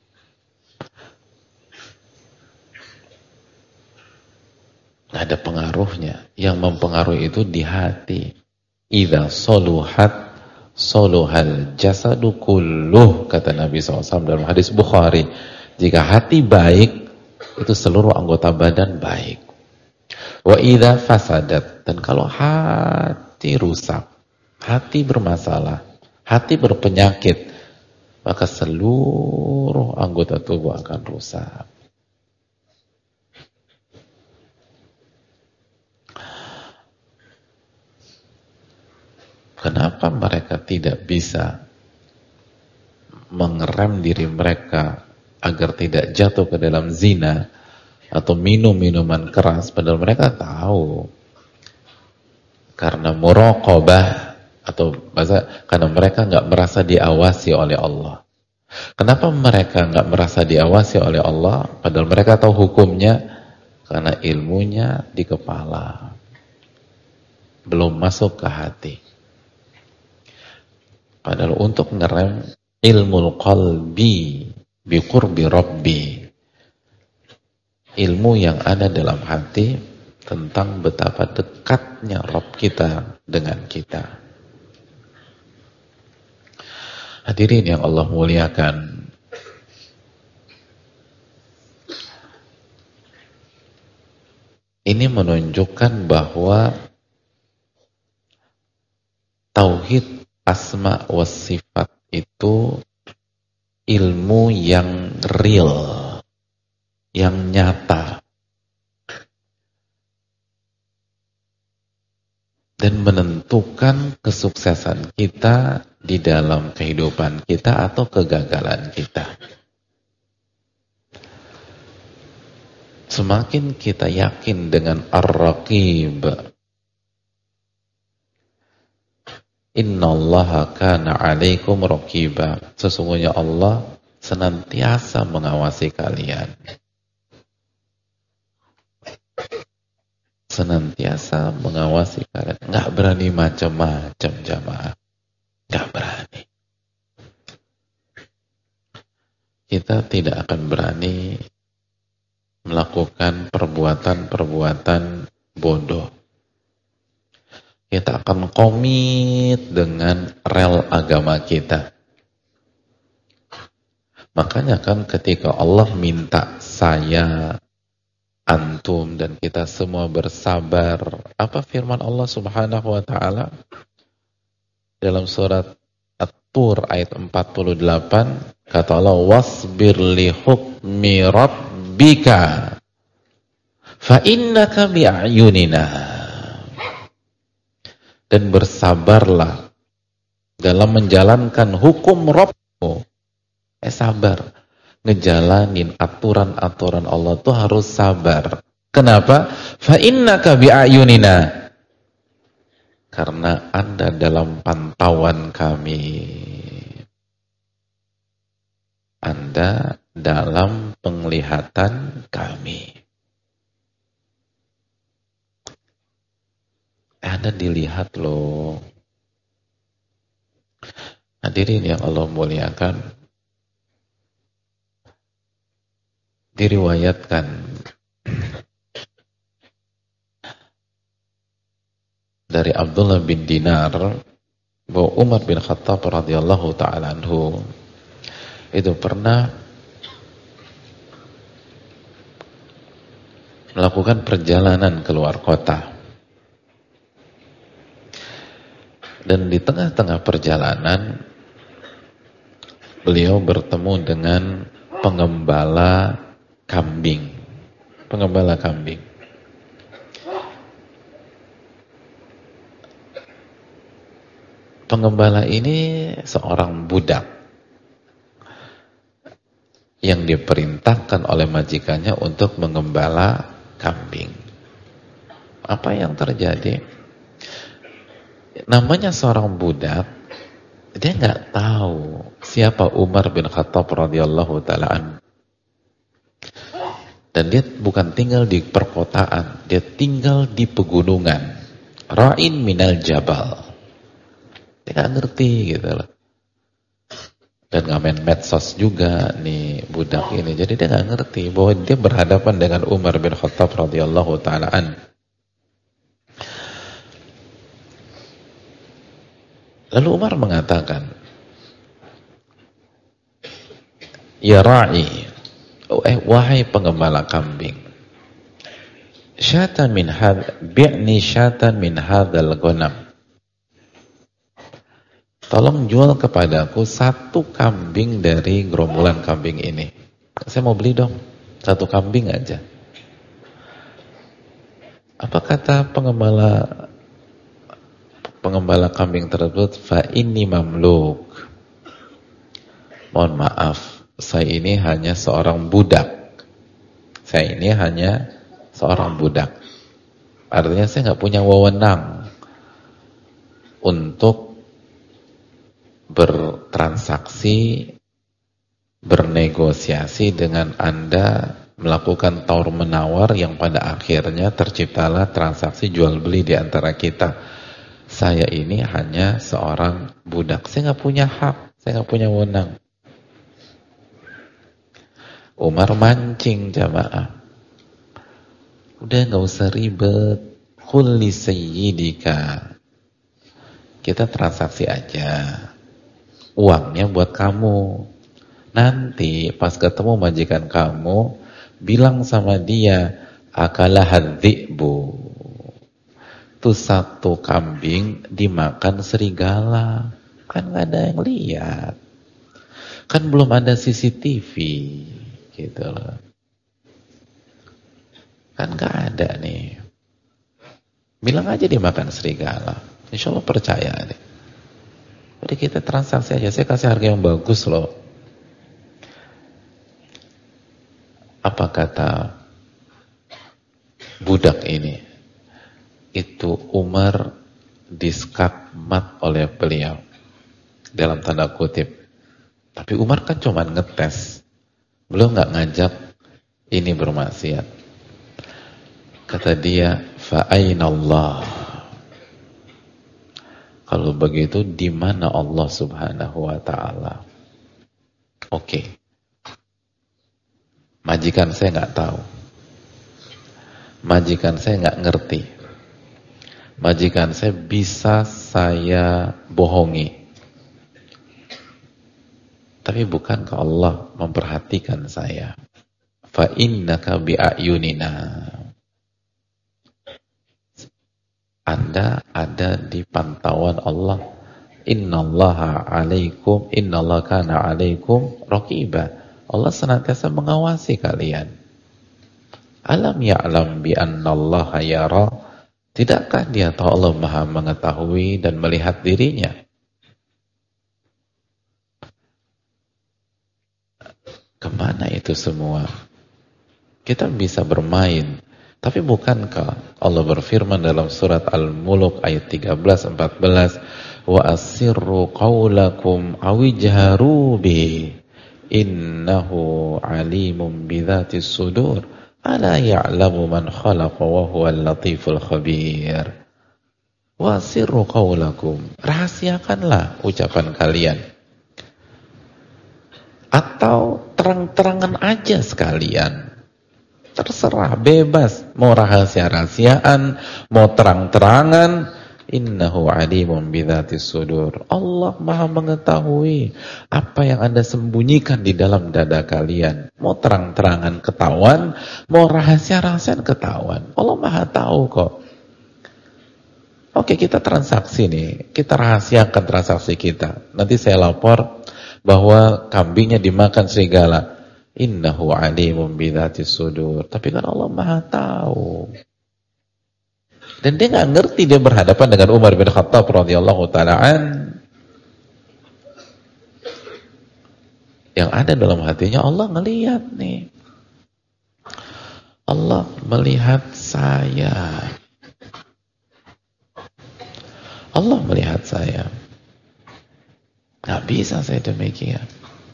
Nggak ada pengaruhnya. Yang mempengaruhi itu di hati. Idza soluhat soluhal jasadu kulluh, kata Nabi SAW dalam hadis Bukhari. Jika hati baik, itu seluruh anggota badan baik. Wa idza fasadat, dan kalau hati rusak, hati bermasalah, hati berpenyakit, maka seluruh anggota tubuh akan rusak. Kenapa mereka tidak bisa mengerem diri mereka agar tidak jatuh ke dalam zina atau minum minuman keras, padahal mereka tahu? Karena muraqabah, atau karena mereka nggak merasa diawasi oleh Allah. Kenapa mereka nggak merasa diawasi oleh Allah, padahal mereka tahu hukumnya? Karena ilmunya di kepala, belum masuk ke hati. Padahal untuk ngerem ilmu qalbi biqurbi rabbi, ilmu yang ada dalam hati tentang betapa dekatnya Rabb kita dengan kita. Hadirin yang Allah muliakan, ini menunjukkan bahwa tauhid asma wa sifat itu ilmu yang real, yang nyata, dan menentukan kesuksesan kita di dalam kehidupan kita atau kegagalan kita. Semakin kita yakin dengan Ar-Raqib, Innallaha kana 'alaikum raqiba, sesungguhnya Allah senantiasa mengawasi kalian. Senantiasa mengawasi kalian. Nggak berani macam-macam jamaah. Nggak berani. Kita tidak akan berani melakukan perbuatan-perbuatan bodoh. Kita akan komit dengan rel agama kita. Makanya kan ketika Allah minta saya, antum, dan kita semua bersabar, apa firman Allah Subhanahu wa ta'ala dalam surat At-Tur ayat 48? Kata Allah, wasbir li hukmi rabbika fa innaka bi'ayunina. dan bersabarlah dalam menjalankan hukum Rabbmu. Sabar. Ngejalanin aturan-aturan Allah tuh harus sabar. Kenapa? Fa innaka bi'ayunina. Karena Anda dalam pantauan kami. Anda dalam penglihatan kami. Anda dilihat loh. Hadirin yang Allah muliakan, diriwayatkan dari Abdullah bin Dinar bahwa Umar bin Khattab radhiyallahu ta'ala anhu itu pernah melakukan perjalanan keluar kota. Dan di tengah-tengah perjalanan beliau bertemu dengan pengembala kambing. Pengembala kambing. Pengembala ini seorang budak yang diperintahkan oleh majikannya untuk mengembala kambing. Apa yang terjadi? Namanya seorang budak, dia nggak tahu siapa Umar bin Khattab radhiyallahu ta'ala anhu. Dan dia bukan tinggal di perkotaan, dia tinggal di pegunungan. Ra'in minal jabal. Dia nggak ngerti gitu loh. Dan nggak main medsos juga nih budak ini. Jadi dia nggak ngerti bahwa dia berhadapan dengan Umar bin Khattab radhiyallahu ta'ala anhu. Lalu Umar mengatakan, ya ra'i, wahai pengembala kambing, syatan min bi'ni syatan min hadzal ghanam. Tolong jual kepadaku satu kambing dari gerombolan kambing ini. Saya mau beli dong, satu kambing aja. Apa kata pengembala kambing tersebut? Fa inni mamluk. Mohon maaf, saya ini hanya seorang budak. Saya ini hanya seorang budak. Artinya saya nggak punya wewenang untuk bertransaksi, bernegosiasi dengan Anda, melakukan tawar-menawar yang pada akhirnya terciptalah transaksi jual beli di antara kita. Saya ini hanya seorang budak. Saya nggak punya hak, saya nggak punya wewenang. Umar mancing jamaah. Udah nggak usah ribet. Qul li sayyidika. Kita transaksi aja. Uangnya buat kamu. Nanti pas ketemu majikan kamu, bilang sama dia, akalah hadzibu. Itu satu kambing dimakan serigala. Kan gak ada yang lihat. Kan belum ada CCTV. Gitu loh. Kan gak ada nih. Bilang aja dimakan serigala. Insya Allah percaya nih. Jadi kita transaksi aja. Saya kasih harga yang bagus loh. Apa kata budak ini? Itu Umar diskakmat oleh beliau. Dalam tanda kutip. Tapi Umar kan cuma ngetes. Beliau nggak ngajak ini bermaksiat. Kata dia, fa'ainallah. Kalau begitu, di mana Allah Subhanahu wa Ta'ala? Oke. Majikan saya nggak tahu. Majikan saya nggak ngerti. Majikan saya bisa saya bohongi. Tapi bukankah Allah memperhatikan saya? Fa innaka bi'ayunina. Anda ada di pantauan Allah. Innallaha alaikum, innallaha kana alaikum raqiba. Allah senantiasa mengawasi kalian. Alam ya'lam bi annallaha yara. Tidakkah dia tahu Allah Maha mengetahui dan melihat dirinya? Kemana itu semua? Kita bisa bermain, tapi bukankah Allah berfirman dalam surat Al-Mulk ayat 13-14, wa asirru qawlakum awijharu bi innahu alimun bidzatis sudur ala ya'lamu man khalaqa wa huwal latiful khabir. Wa asirru qawlakum, rahasiakanlah ucapan kalian, atau terang-terangan aja sekalian. Terserah, bebas. Mau rahasia-rahasiaan, mau terang-terangan. Innahu alimun bidzatis sudur. Allah Maha mengetahui apa yang Anda sembunyikan di dalam dada kalian. Mau terang-terangan ketahuan, mau rahasia-rahasiaan ketahuan. Allah Maha tahu kok. Oke, kita transaksi nih. Kita rahasiakan transaksi kita. Nanti saya lapor bahwa kambingnya dimakan serigala. Innahu alimun bidzatis sudur. Tapi kan Allah Maha tahu. Dan dia nggak ngerti, dia berhadapan dengan Umar bin Khattab radhiyallahu taala an. Yang ada dalam hatinya, Allah ngelihat nih. Allah melihat saya. Allah melihat saya. Nggak bisa saya demikian.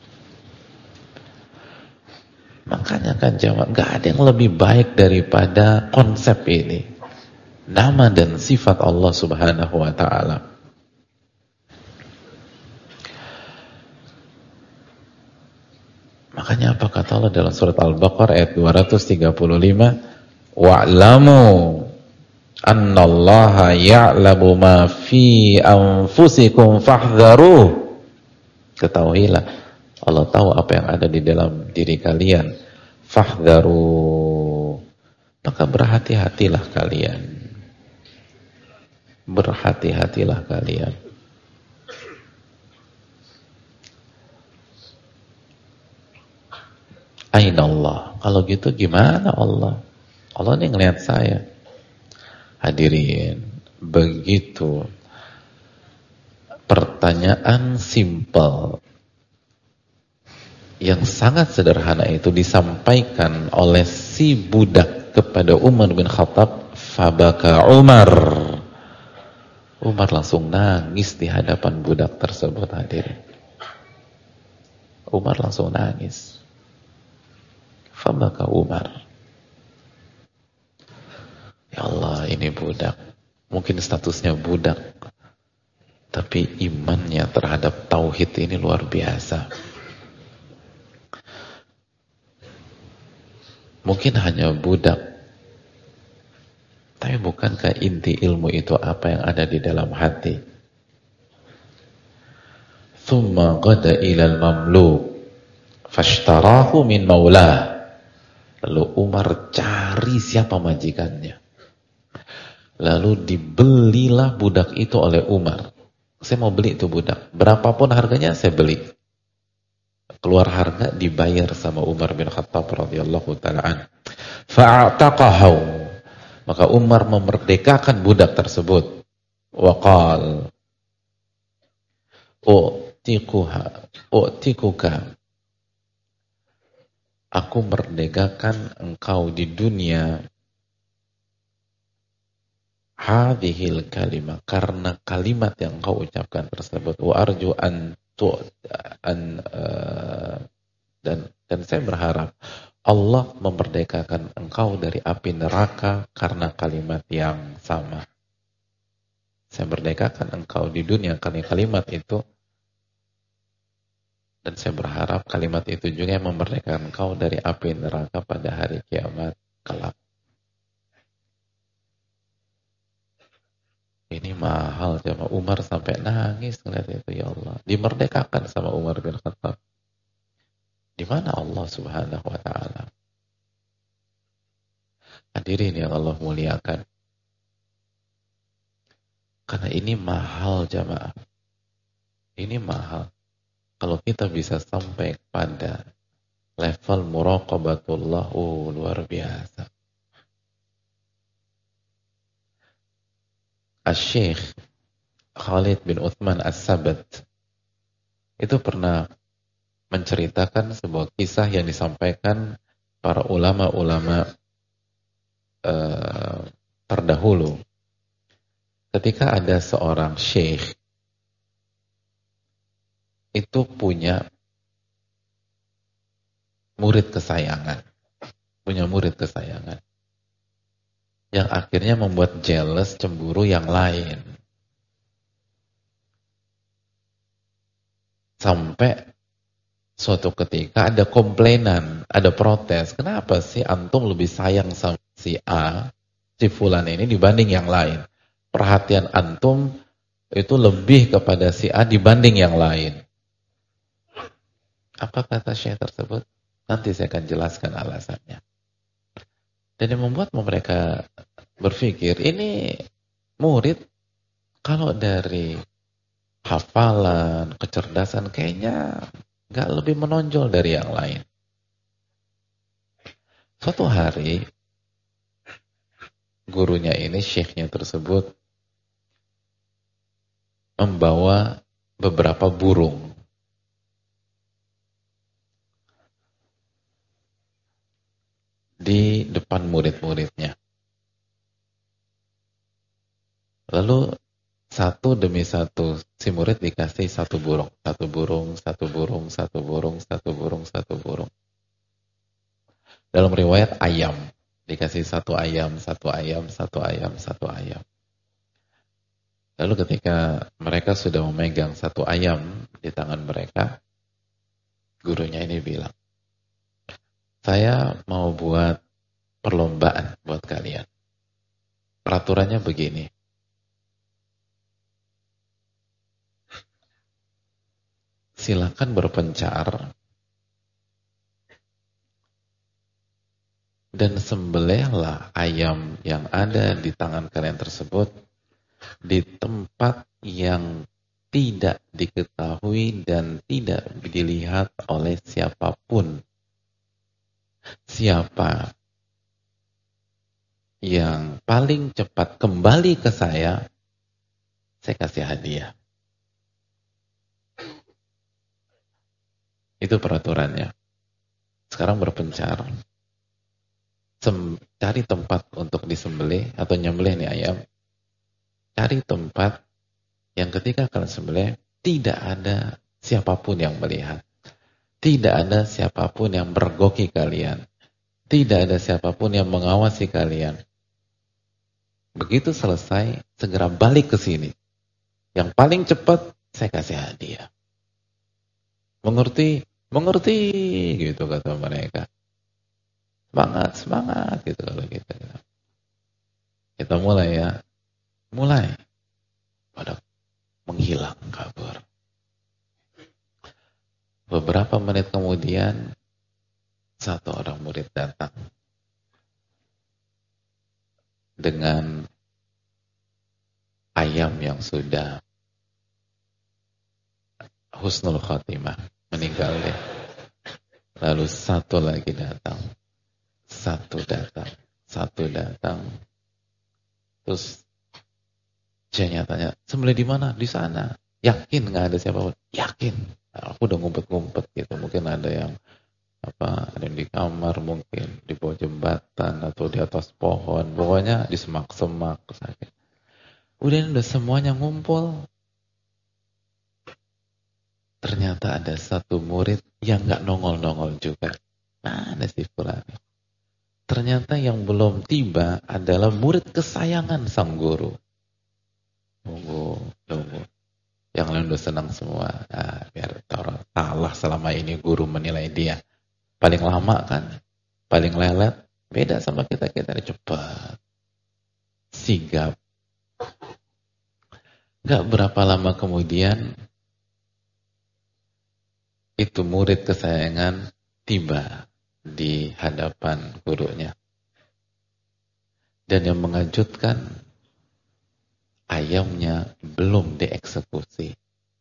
Makanya kan jawab, nggak ada yang lebih baik daripada konsep ini. Nama dan sifat Allah Subhanahu wa ta'ala. Makanya apa kata Allah dalam surat Al-Baqarah ayat 235? Wa'lamu annallaha ya'lamu ma fi anfusikum fahdharuh. Ketahuilah, Allah tahu apa yang ada di dalam diri kalian. Fahdharu, maka berhati-hatilah kalian. Berhati-hatilah kalian. Aina Allah? Kalau gitu gimana Allah? Allah ini ngelihat saya. Hadirin, begitu pertanyaan simpel yang sangat sederhana itu disampaikan oleh si budak kepada Umar bin Khattab, fabaka Umar. Umar langsung nangis di hadapan budak tersebut, hadirin. Umar langsung nangis. Fabaka Umar. Ya Allah, ini budak. Mungkin statusnya budak, tapi imannya terhadap tauhid ini luar biasa. Mungkin hanya budak, tapi bukankah inti ilmu itu apa yang ada di dalam hati? Thumma qada ilal mamluk fashtarahu min maulah. Lalu Umar cari siapa majikannya. Lalu dibelilah budak itu oleh Umar. Saya mau beli itu budak. Berapapun harganya saya beli. Keluar harga, dibayar sama Umar bin Khattab radhiyallahu ta'ala an. Fa'ataqahu. Maka Umar memerdekakan budak tersebut. Wa qal u'tikuka. Aku merdekakan engkau di dunia. Hadhil kalimah, karena kalimat yang engkau ucapkan tersebut. Wa arju dan saya berharap Allah memerdekakan engkau dari api neraka karena kalimat yang sama. Saya merdekakan engkau di dunia karena kalimat itu, dan saya berharap kalimat itu juga yang memerdekakan engkau dari api neraka pada hari kiamat kelak. Ini mahal, jemaah. Umar sampai nangis ngeliat itu, ya Allah. Dimerdekakan sama Umar bin Khattab. Di mana Allah Subhanahu wa ta'ala? Hadirin yang Allah muliakan. Karena ini mahal, jemaah. Ini mahal. Kalau kita bisa sampai pada level muraqabatullah, luar biasa. Asy-Syaikh Khalid bin Utsman As-Sabat itu pernah menceritakan sebuah kisah yang disampaikan para ulama-ulama terdahulu. Ketika ada seorang syekh itu punya murid kesayangan, yang akhirnya membuat jealous, cemburu yang lain. Sampai suatu ketika ada komplainan, ada protes. Kenapa sih antum lebih sayang sama si A, si fulan ini dibanding yang lain? Perhatian antum itu lebih kepada si A dibanding yang lain. Apa kata syekh tersebut? Nanti saya akan jelaskan alasannya. Dan yang membuat mereka berpikir, ini murid kalau dari hafalan, kecerdasan kayaknya nggak lebih menonjol dari yang lain. Suatu hari gurunya ini, syekhnya tersebut membawa beberapa burung. Di depan murid-muridnya. Lalu satu demi satu si murid dikasih satu burung. Dalam riwayat ayam. Dikasih satu ayam. Lalu ketika mereka sudah memegang satu ayam di tangan mereka, gurunya ini bilang, saya mau buat perlombaan buat kalian. Peraturannya begini. Silakan berpencar dan sembelihlah ayam yang ada di tangan kalian tersebut di tempat yang tidak diketahui dan tidak dilihat oleh siapapun. Siapa yang paling cepat kembali ke saya kasih hadiah. Itu peraturannya. Sekarang berpencar. Cari tempat untuk disembelih atau nyembelih nih ayam. Cari tempat yang ketika kalian sembelih tidak ada siapapun yang melihat. Tidak ada siapapun yang mergoki kalian. Tidak ada siapapun yang mengawasi kalian. Begitu selesai, segera balik ke sini. Yang paling cepat, saya kasih hadiah. Mengerti? Mengerti, gitu kata mereka. Semangat, gitu kalau kita. Kita mulai ya. Mulai. Pada menghilang kabur. Beberapa menit kemudian, satu orang murid datang dengan ayam yang sudah husnul khotimah, meninggal deh. Lalu satu lagi datang, satu datang. Terus dia tanya, sembelih di mana? Di sana. Yakin nggak ada siapapun? Yakin. Nah, aku udah ngumpet-ngumpet gitu. Mungkin ada yang ada yang di kamar, mungkin di bawah jembatan atau di atas pohon. Pokoknya di semak-semak. Udah semuanya ngumpul. Ternyata ada satu murid yang nggak nongol-nongol juga. Mana sih fulani? Ternyata yang belum tiba adalah murid kesayangan sang guru. Nunggu. Yang lain udah senang semua. Nah, biar Allah selama ini guru menilai dia paling lama kan, paling lelet. Beda sama kita ini cepat, sigap. Gak berapa lama kemudian itu murid kesayangan tiba di hadapan gurunya. Dan yang mengejutkan, ayamnya belum dieksekusi.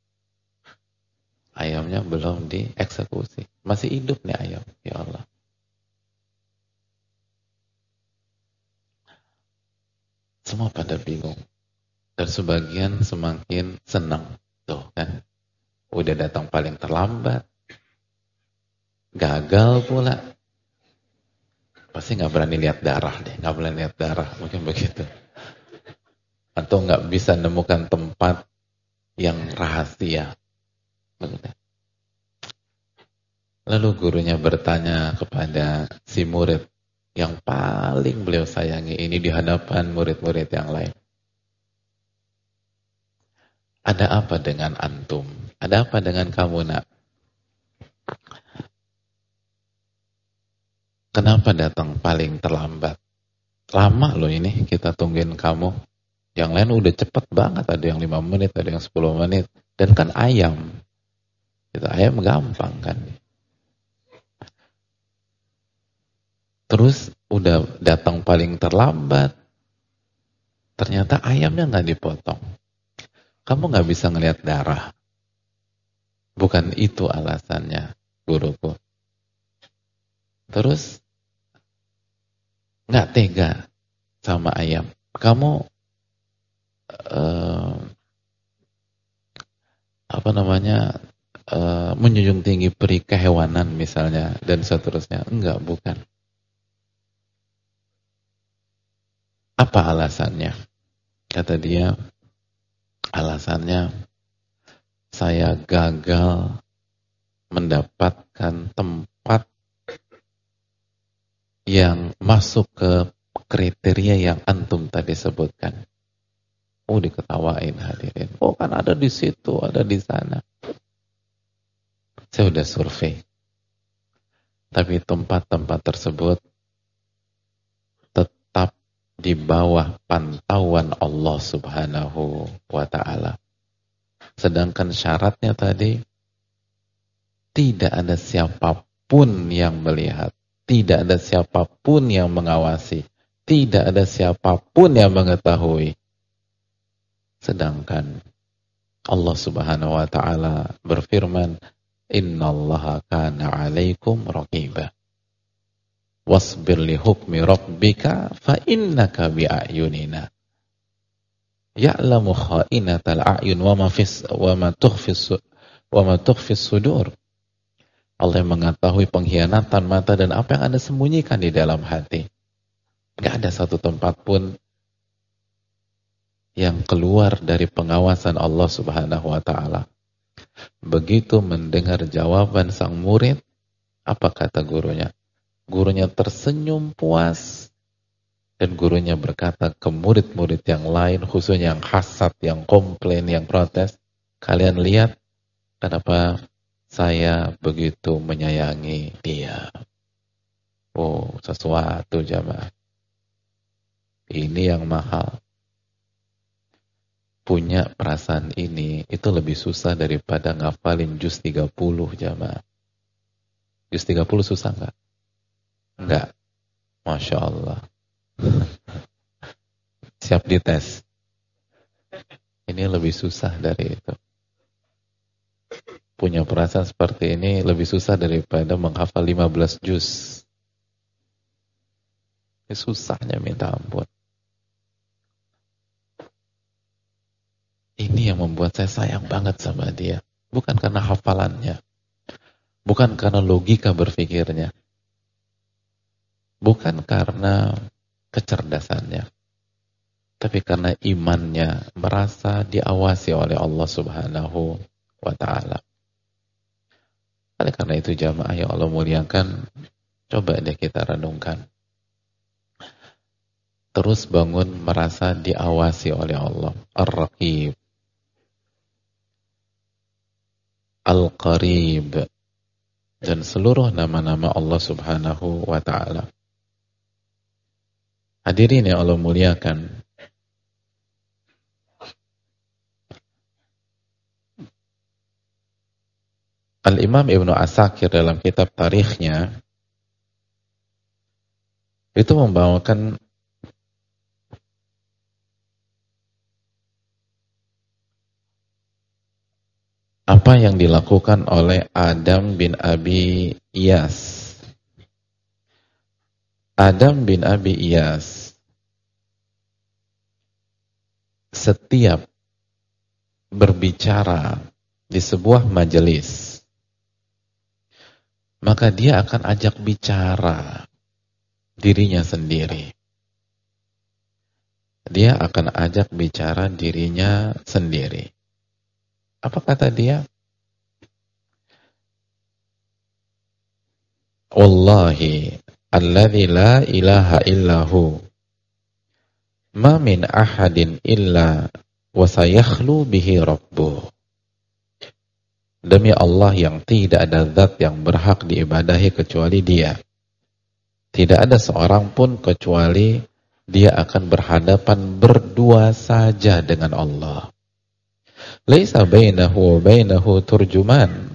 Ayamnya belum dieksekusi. Masih hidup nih ayam. Ya Allah. Semua pada bingung. Dan sebagian semakin senang. Tuh kan, udah datang paling terlambat, gagal pula. Pasti nggak berani lihat darah deh, nggak berani lihat darah, mungkin begitu. Atau nggak bisa nemukan tempat yang rahasia. Lalu gurunya bertanya kepada si murid yang paling beliau sayangi ini di hadapan murid-murid yang lain. Ada apa dengan antum? Ada apa dengan kamu, nak? Kenapa datang paling terlambat? Lama loh ini kita tungguin kamu. Yang lain udah cepet banget, ada yang 5 menit, ada yang 10 menit. Dan kan ayam. Itu ayam gampang kan. Terus udah datang paling terlambat. Ternyata ayamnya nggak dipotong. Kamu nggak bisa ngelihat darah. Bukan itu alasannya, guruku. Terus nggak tega sama ayam. Kamu menjunjung tinggi peri kehewanan misalnya dan seterusnya. Enggak, bukan. Apa alasannya? Kata dia, alasannya saya gagal mendapatkan tempat yang masuk ke kriteria yang antum tadi sebutkan. Oh, diketawain hadirin. Oh, kan ada di situ, ada di sana. Saya udah survei. Tapi tempat-tempat tersebut tetap di bawah pantauan Allah Subhanahu wa ta'ala. Sedangkan syaratnya tadi, tidak ada siapapun yang melihat. Tidak ada siapapun yang mengawasi. Tidak ada siapapun yang mengetahui. Sedangkan Allah Subhanahu wa ta'ala berfirman, innallaha kana 'alaikum raqiba. Wasbir li hukmi rabbika fa innaka bi'ayunina. Ya'lamu kha'inatal a'yun wa ma tukhfis sudur. Allah yang mengetahui pengkhianatan mata dan apa yang Anda sembunyikan di dalam hati. Gak ada satu tempat pun yang keluar dari pengawasan Allah Subhanahu wa ta'ala. Begitu mendengar jawaban sang murid, apa kata gurunya? Gurunya tersenyum puas, dan gurunya berkata ke murid-murid yang lain, khususnya yang hasad, yang komplain, yang protes, kalian lihat kenapa saya begitu menyayangi dia. Oh, sesuatu jamaah. Ini yang mahal. Punya perasaan ini, itu lebih susah daripada ngafalin juz 30 jamaah. Juz 30 susah enggak? Enggak. Masya Allah. Siap dites. Ini lebih susah dari itu. Punya perasaan seperti ini lebih susah daripada menghafal 15 juz. Ini susahnya minta ampun. Ini yang membuat saya sayang banget sama dia. Bukan karena hafalannya. Bukan karena logika berpikirnya. Bukan karena kecerdasannya. Tapi karena imannya merasa diawasi oleh Allah Subhanahu wa ta'ala. Oleh karena itu jamaah yang Allah muliakan, coba deh kita renungkan. Terus bangun merasa diawasi oleh Allah. Ar-Raqib, Al-Qarib, dan seluruh nama-nama Allah Subhanahu wa ta'ala. Hadirin yang Allah muliakan, Al-Imam Ibnu Asakir dalam kitab tarikhnya itu membawakan apa yang dilakukan oleh Adam bin Abi Iyas. Adam bin Abi Iyas setiap berbicara di sebuah majelis, maka dia akan ajak bicara dirinya sendiri. Dia akan ajak bicara dirinya sendiri. Apa kata dia? Wallahi alladzi la ilaha illahu ma min ahadin illa wa sayakhlu bihi rabbuh. Demi Allah yang tidak ada zat yang berhak diibadahi kecuali Dia. Tidak ada seorang pun kecuali dia akan berhadapan berdua saja dengan Allah. Laisa bainahu wa bainahu turjuman.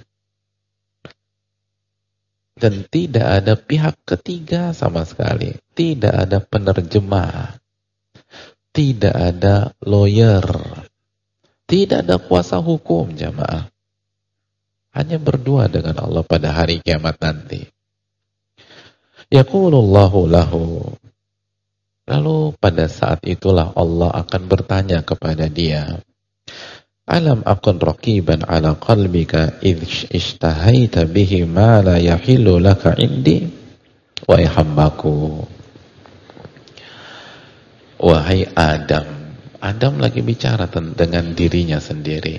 Dan tidak ada pihak ketiga sama sekali. Tidak ada penerjemah. Tidak ada lawyer. Tidak ada kuasa hukum, jamaah. Hanya berdua dengan Allah pada hari kiamat nanti. Yaqulullahu lahu. Lalu pada saat itulah Allah akan bertanya kepada dia, Alam akun raqiban ala qalbika idh ishtahaita bihi ma la yahillu laka indi. Wahai hambaku, wahai Adam. Adam lagi bicara dengan dirinya sendiri.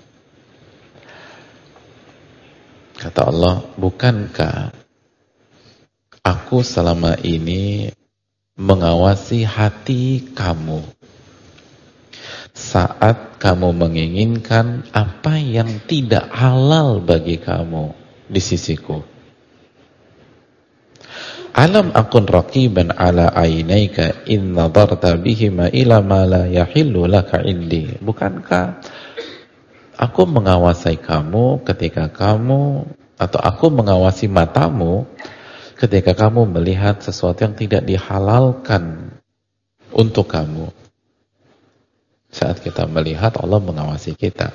Kata Allah, bukankah aku selama ini mengawasi hati kamu saat kamu menginginkan apa yang tidak halal bagi kamu di sisiku. Alam akun raqiban ala ainaika in nadarta bihima ila ma la yahillu laka indi. Bukankah aku mengawasi kamu ketika kamu, atau aku mengawasi matamu ketika kamu melihat sesuatu yang tidak dihalalkan untuk kamu. Saat kita melihat, Allah mengawasi kita.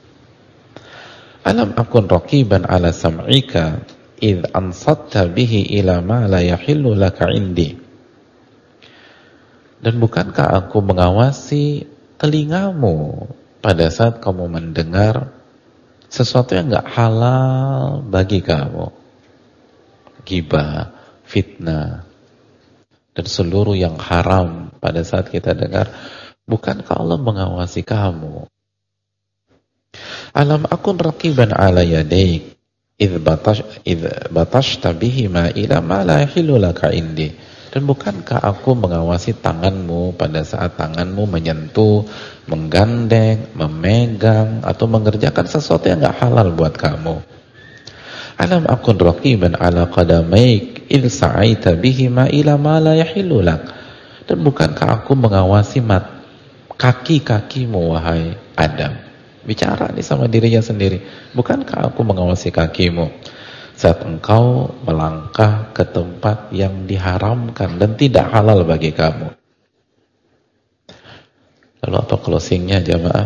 Alam akun raqiban ala sam'ika idh ansatta bihi ila ma la yahillu laka indi. Dan bukankah aku mengawasi telingamu pada saat kamu mendengar sesuatu yang enggak halal bagi kamu? Ghibah, fitnah, dan seluruh yang haram pada saat kita dengar. Bukankah Allah mengawasi kamu? Alam akun raqiban ala yadaik idh batashta bihima ila ma la yahillu laka indi. Dan bukankah aku mengawasi tanganmu pada saat tanganmu menyentuh, menggandeng, memegang, atau mengerjakan sesuatu yang enggak halal buat kamu? Alam akun raqiban ala qadamaik idh sa'aita bihima ila ma la yahillu lak. Dan bukankah aku mengawasi kaki-kakimu, wahai Adam? Bicara nih sama dirinya sendiri. Bukankah aku mengawasi kakimu saat engkau melangkah ke tempat yang diharamkan dan tidak halal bagi kamu? Lalu apa closingnya, jamaah?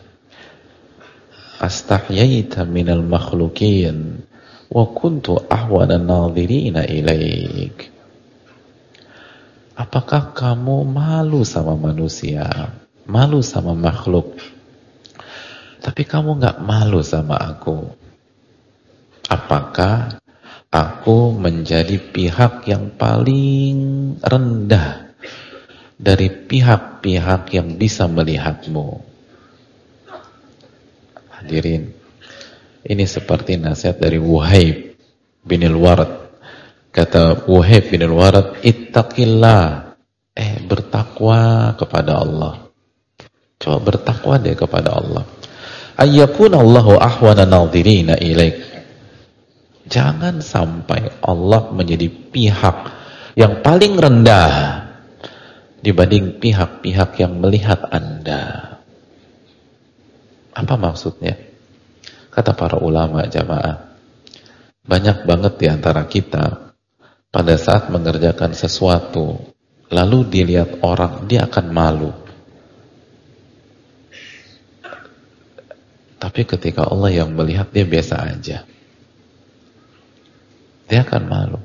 Astahyaita minal makhlukin wa kuntu ahwana nadhirina ilaik. Apakah kamu malu sama manusia, malu sama makhluk, tapi kamu gak malu sama aku? Apakah aku menjadi pihak yang paling rendah dari pihak-pihak yang bisa melihatmu? Hadirin, ini seperti nasihat dari Wuhaib bin al-Warad. Kata Wuhaib bin al-Warad, ittaqillah, bertakwa kepada Allah. Coba bertakwa deh kepada Allah. Ayyakuna Allahu ahwana nadhirina ilaik. Jangan sampai Allah menjadi pihak yang paling rendah dibanding pihak-pihak yang melihat Anda. Apa maksudnya? Kata para ulama, jamaah, banyak banget di antara kita pada saat mengerjakan sesuatu lalu dilihat orang, dia akan malu. Tapi ketika Allah yang melihat, dia biasa aja. Dia akan malu.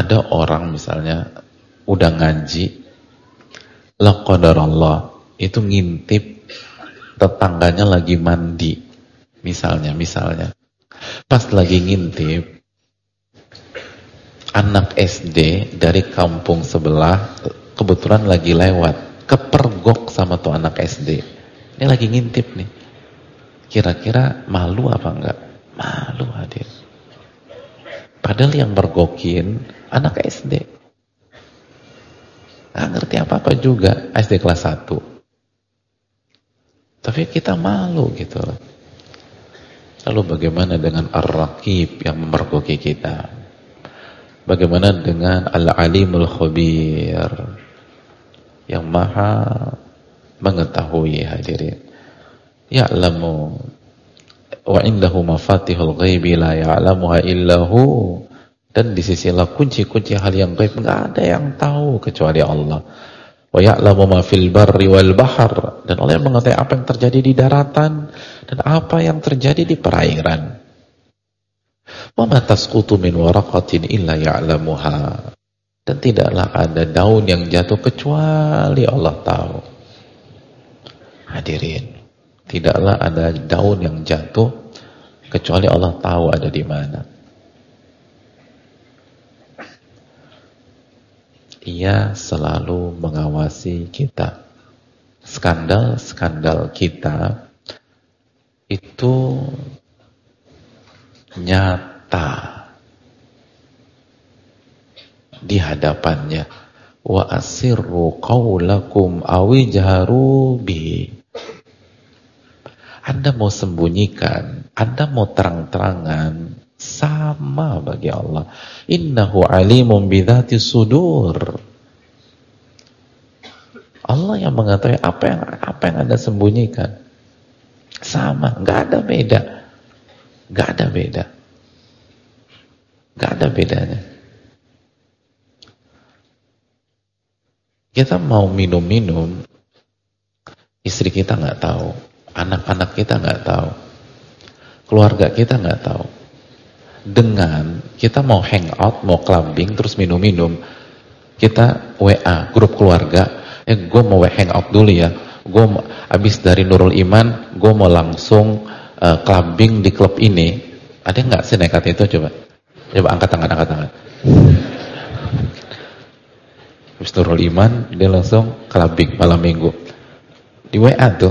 ada orang misalnya udah ngaji, la qadarallah, itu ngintip tetangganya lagi mandi, misalnya. Pas lagi ngintip, anak SD dari kampung sebelah kebetulan lagi lewat, kepergok sama tuh anak SD. Ini lagi ngintip nih. Kira-kira malu apa enggak? Malu hadir. Padahal yang mergokin anak SD. Nggak ngerti apa-apa juga, SD kelas 1. Tapi kita malu gitu. Lalu bagaimana dengan Ar-Raqib yang memergoki kita? Bagaimana dengan Al-Alimul Khabir yang maha mengetahui hadirin? Ya'lamu wa indahu mafatihul ghaibi la ya'lamuha illahu. Dan di sisi Allah kunci-kunci hal yang gaib enggak ada yang tahu kecuali Allah. Wa ya'lamu ma fil barri wal bahr. Dan Allah yang mengetahui apa yang terjadi di daratan dan apa yang terjadi di perairan. Wa ma tasqutu min waraqatin illa ya'lamuha. Dan tidaklah ada daun yang jatuh kecuali Allah tahu. Hadirin, tidaklah ada daun yang jatuh kecuali Allah tahu ada di mana. Ia selalu mengawasi kita. Skandal-skandal kita itu nyata di hadapannya. Wa asirru qawlakum awijharu bihi. Anda mau sembunyikan, Anda mau terang-terangan, sama bagi Allah. Innahu alimun bidzati sudur. Allah yang mengetahui apa yang Anda sembunyikan. Sama, nggak ada beda. Nggak ada beda. Nggak ada bedanya. Kita mau minum-minum, istri kita nggak tahu, anak-anak kita nggak tahu, keluarga kita nggak tahu. Dengan kita mau hangout, mau clubbing, terus minum-minum, kita WA grup keluarga, gue mau hangout dulu ya, gue abis dari Nurul Iman, gue mau langsung clubbing di klub ini. Ada nggak sih nekat itu? Coba angkat tangan. Abis Nurul Iman, dia langsung clubbing malam minggu. Di WA tuh,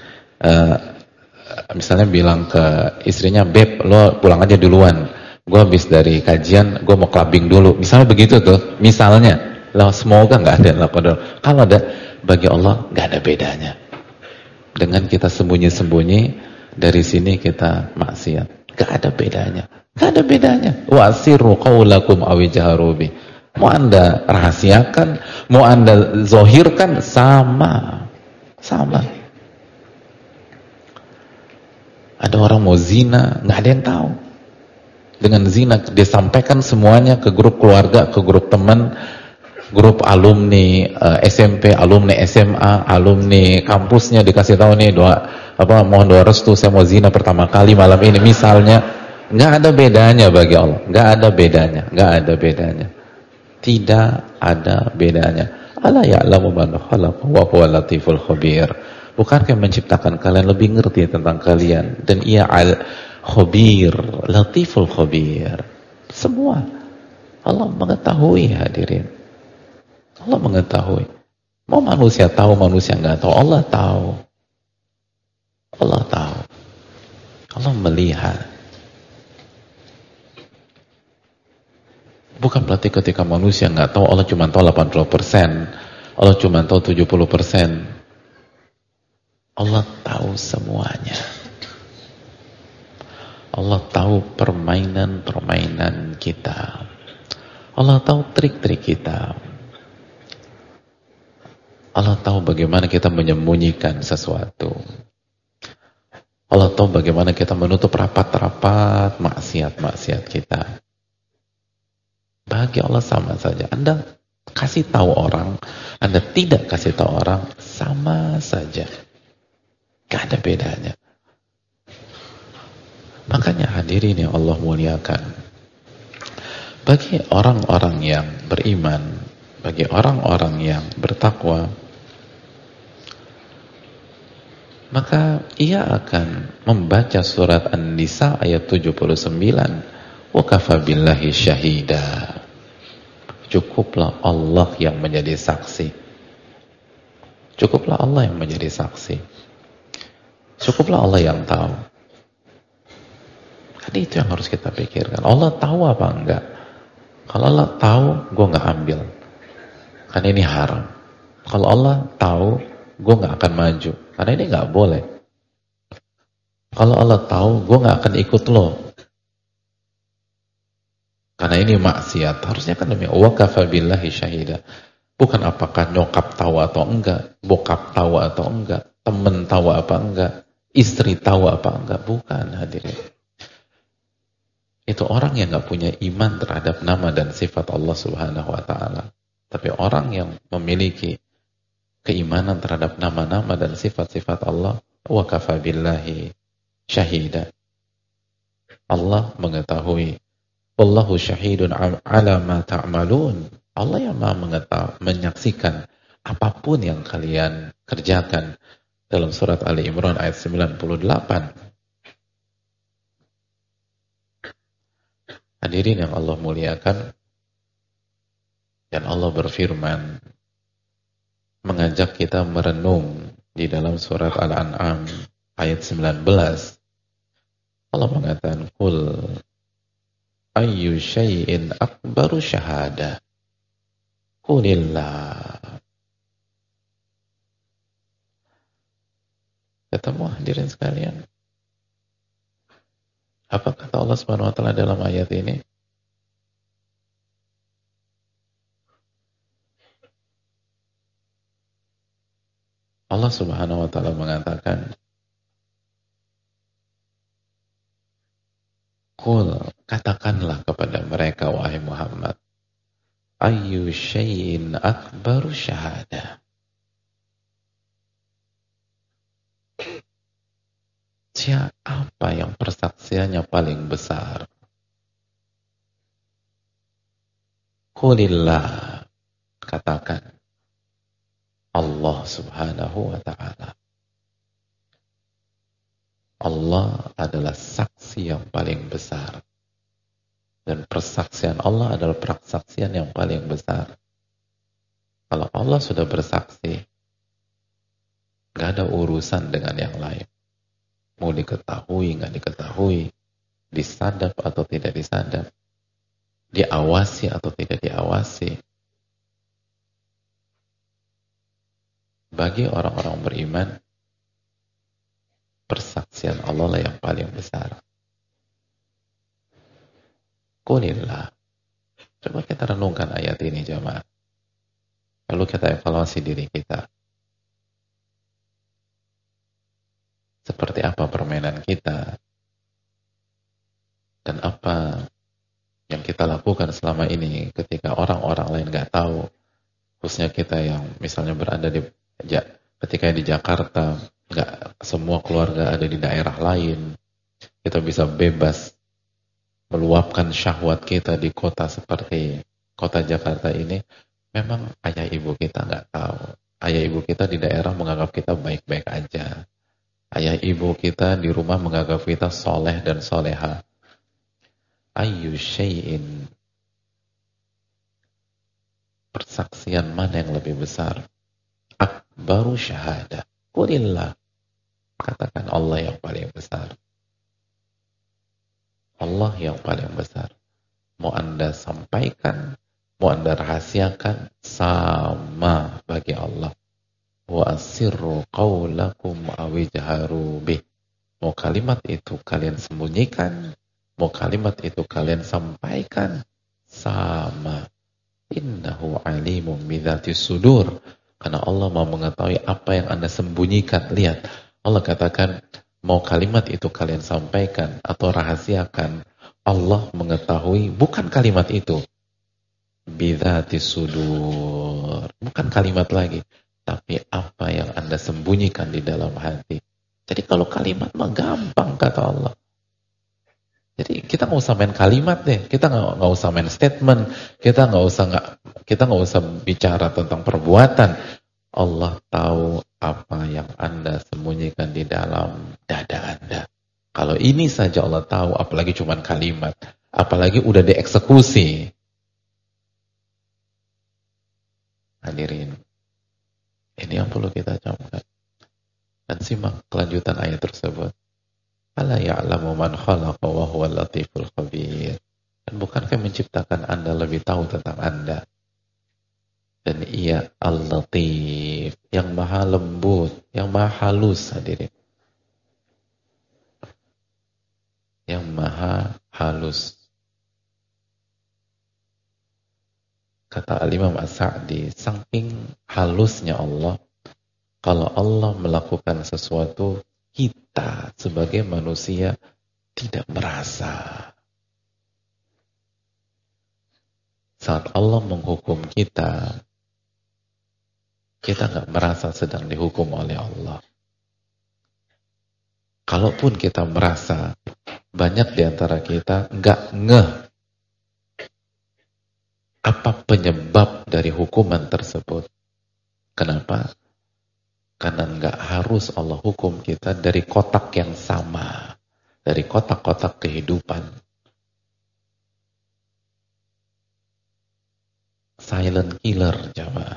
misalnya bilang ke istrinya, Beb, lo pulang aja duluan. Gue habis dari kajian, gue mau clubbing dulu. Misalnya begitu tuh, misalnya. Lah semoga nggak ada lah. Kalau ada, bagi Allah nggak ada bedanya. Dengan kita sembunyi-sembunyi, dari sini kita maksiat. Nggak ada bedanya. Nggak ada bedanya. Wa asirru qawlakum awijharu bih. Mau Anda rahasiakan, mau Anda zohirkan, sama. Ada orang mau zina, nggak ada yang tahu. Dengan zina dia sampaikan semuanya ke grup keluarga, ke grup teman, grup alumni SMP, alumni SMA, alumni kampusnya, dikasih tahu nih mohon doa restu, saya mau zina pertama kali malam ini misalnya. Nggak ada bedanya bagi Allah, nggak ada bedanya. Tidak ada bedanya. Ala ya'lamu man khalaqa wa huwal latiful khabir. Bukankah menciptakan kalian lebih ngerti tentang kalian, dan Ia al-khabir, latiful khabir. Semua Allah mengetahui hadirin. Allah mengetahui. Mau manusia tahu, manusia enggak tahu, Allah tahu. Allah tahu. Allah melihat. Bukan berarti ketika manusia enggak tahu, Allah cuma tahu 80%. Allah cuma tahu 70%. Allah tahu semuanya. Allah tahu permainan-permainan kita. Allah tahu trik-trik kita. Allah tahu bagaimana kita menyembunyikan sesuatu. Allah tahu bagaimana kita menutup rapat-rapat maksiat-maksiat kita. Bagi Allah sama saja. Anda kasih tahu orang, Anda tidak kasih tahu orang, sama saja. Gak ada bedanya. Makanya hadirin yang Allah muliakan, Bagi orang-orang yang beriman, bagi orang-orang yang bertakwa, maka ia akan membaca surat An-Nisa ayat 79, wa kafa billahi syahida. Cukuplah Allah yang menjadi saksi. Cukuplah Allah yang menjadi saksi. Cukuplah Allah yang tahu. Kan itu yang harus kita pikirkan. Allah tahu apa enggak? Kalau Allah tahu, gue nggak ambil. Karena ini haram. Kalau Allah tahu, gue nggak akan maju. Karena ini nggak boleh. Kalau Allah tahu, gue nggak akan ikut lo. Karena ini maksiat. Harusnya kan demi wa kafa billahi syahida. Bukan apakah nyokap tahu atau enggak, bokap tahu atau enggak, temen tahu apa enggak, istri tahu apa enggak. Bukan, hadirin. Itu orang yang nggak punya iman terhadap nama dan sifat Allah Subhanahu wa ta'ala. Tapi orang yang memiliki keimanan terhadap nama-nama dan sifat-sifat Allah, wa kafa billahi syahida. Allah mengetahui. Wallahu syahidun ala ma ta'malun. Allah yang Maha menyaksikan apapun yang kalian kerjakan. Dalam surat Ali Imran ayat 98. Hadirin yang Allah muliakan, dan Allah berfirman mengajak kita merenung di dalam surat Al-An'am ayat 19. Allah mengatakan, "Qul ayyu syai'in akbaru syahada." Qulillah. Ketemu hadirin sekalian? Apa kata Allah Subhanahu wa taala dalam ayat ini? Allah Subhanahu wa taala mengatakan, "Qul," katakanlah kepada mereka wahai Muhammad, "ayyu syai'in akbaru syahada." Siapa yang persaksiannya paling besar? Qulillah, katakan Allah Subhanahu wa ta'ala. Allah adalah saksi yang paling besar. Dan persaksian Allah adalah persaksian yang paling besar. Kalau Allah sudah bersaksi, gak ada urusan dengan yang lain. Mau diketahui, nggak diketahui, disadap atau tidak disadap, diawasi atau tidak diawasi. Bagi orang-orang beriman, persaksian Allah lah yang paling besar. Qulillah. Coba kita renungkan ayat ini jemaah. Lalu kita evaluasi diri kita. Seperti apa permainan kita, dan apa yang kita lakukan selama ini ketika orang-orang lain nggak tahu, khususnya kita yang misalnya berada ketika di Jakarta, nggak semua keluarga ada di daerah lain, kita bisa bebas meluapkan syahwat kita di kota seperti kota Jakarta ini. Memang ayah ibu kita nggak tahu, ayah ibu kita di daerah menganggap kita baik-baik aja. Ayah ibu kita di rumah menganggap kita soleh dan soleha. Ayyu syai'in, persaksian mana yang lebih besar? Akbaru syahada. Qulillah. Katakan Allah yang paling besar. Allah yang paling besar. Mau Anda sampaikan, mau Anda rahasiakan, sama bagi Allah. Wa asirru qawlakum awijharu bih. Mau kalimat itu kalian sembunyikan, mau kalimat itu kalian sampaikan, sama. Innahu alimun bidzatis sudur. Karena Allah mau mengetahui apa yang Anda sembunyikan. Lihat, Allah katakan mau kalimat itu kalian sampaikan atau rahasiakan, Allah mengetahui bukan kalimat itu. Bidzatis sudur. Bukan kalimat lagi, tapi apa yang Anda sembunyikan di dalam hati. Jadi kalau kalimat mah gampang kata Allah. Jadi kita nggak usah main kalimat deh, kita nggak usah main statement, kita nggak usah bicara tentang perbuatan. Allah tahu apa yang Anda sembunyikan di dalam dada Anda. Kalau ini saja Allah tahu, apalagi cuma kalimat, apalagi udah dieksekusi. Hadirin, ini yang perlu kita camkan. Dan simak kelanjutan ayat tersebut. Ala ya'lamu man khalaqa wa huwal latiful khabir. Dan bukankah menciptakan Anda lebih tahu tentang Anda? Dan ia al-latif, yang maha lembut, yang maha halus, hadirin. Yang maha halus. Kata Al-Imam As-Sa'di, saking halusnya Allah, kalau Allah melakukan sesuatu, kita sebagai manusia tidak merasa. Saat Allah menghukum kita nggak merasa sedang dihukum oleh Allah. Kalaupun kita merasa, banyak di antara kita nggak ngeh apa penyebab dari hukuman tersebut. Kenapa? Karena nggak harus Allah hukum kita dari kotak yang sama, dari kotak-kotak kehidupan. Silent killer, jamaah.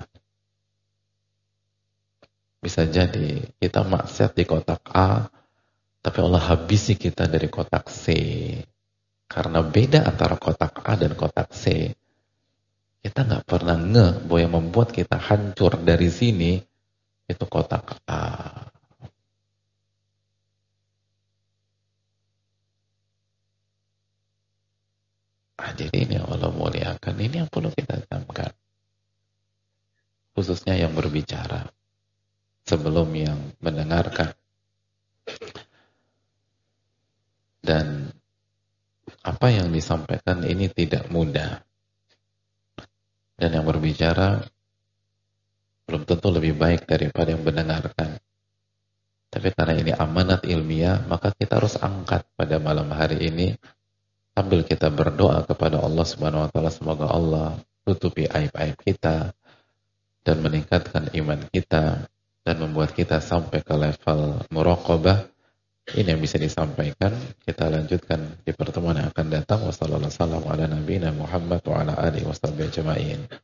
Bisa jadi kita maksiat di kotak A, tapi Allah habisi kita dari kotak C. Karena beda antara kotak A dan kotak C. Kita nggak pernah ngeh bahwa yang membuat kita hancur dari sini itu kotak A. Hadirin yang Allah muliakan, ini yang perlu kita camkan. Khususnya yang berbicara sebelum yang mendengarkan. Dan apa yang disampaikan ini tidak mudah. Dan yang berbicara belum tentu lebih baik daripada yang mendengarkan. Tapi karena ini amanat ilmiah, maka kita harus angkat pada malam hari ini sambil kita berdoa kepada Allah Subhanahu wa taala, semoga Allah tutupi aib-aib kita dan meningkatkan iman kita dan membuat kita sampai ke level muraqabah. Ini yang bisa disampaikan. Kita lanjutkan di pertemuan yang akan datang. Wassalamualaikum warahmatullahi wabarakatuh.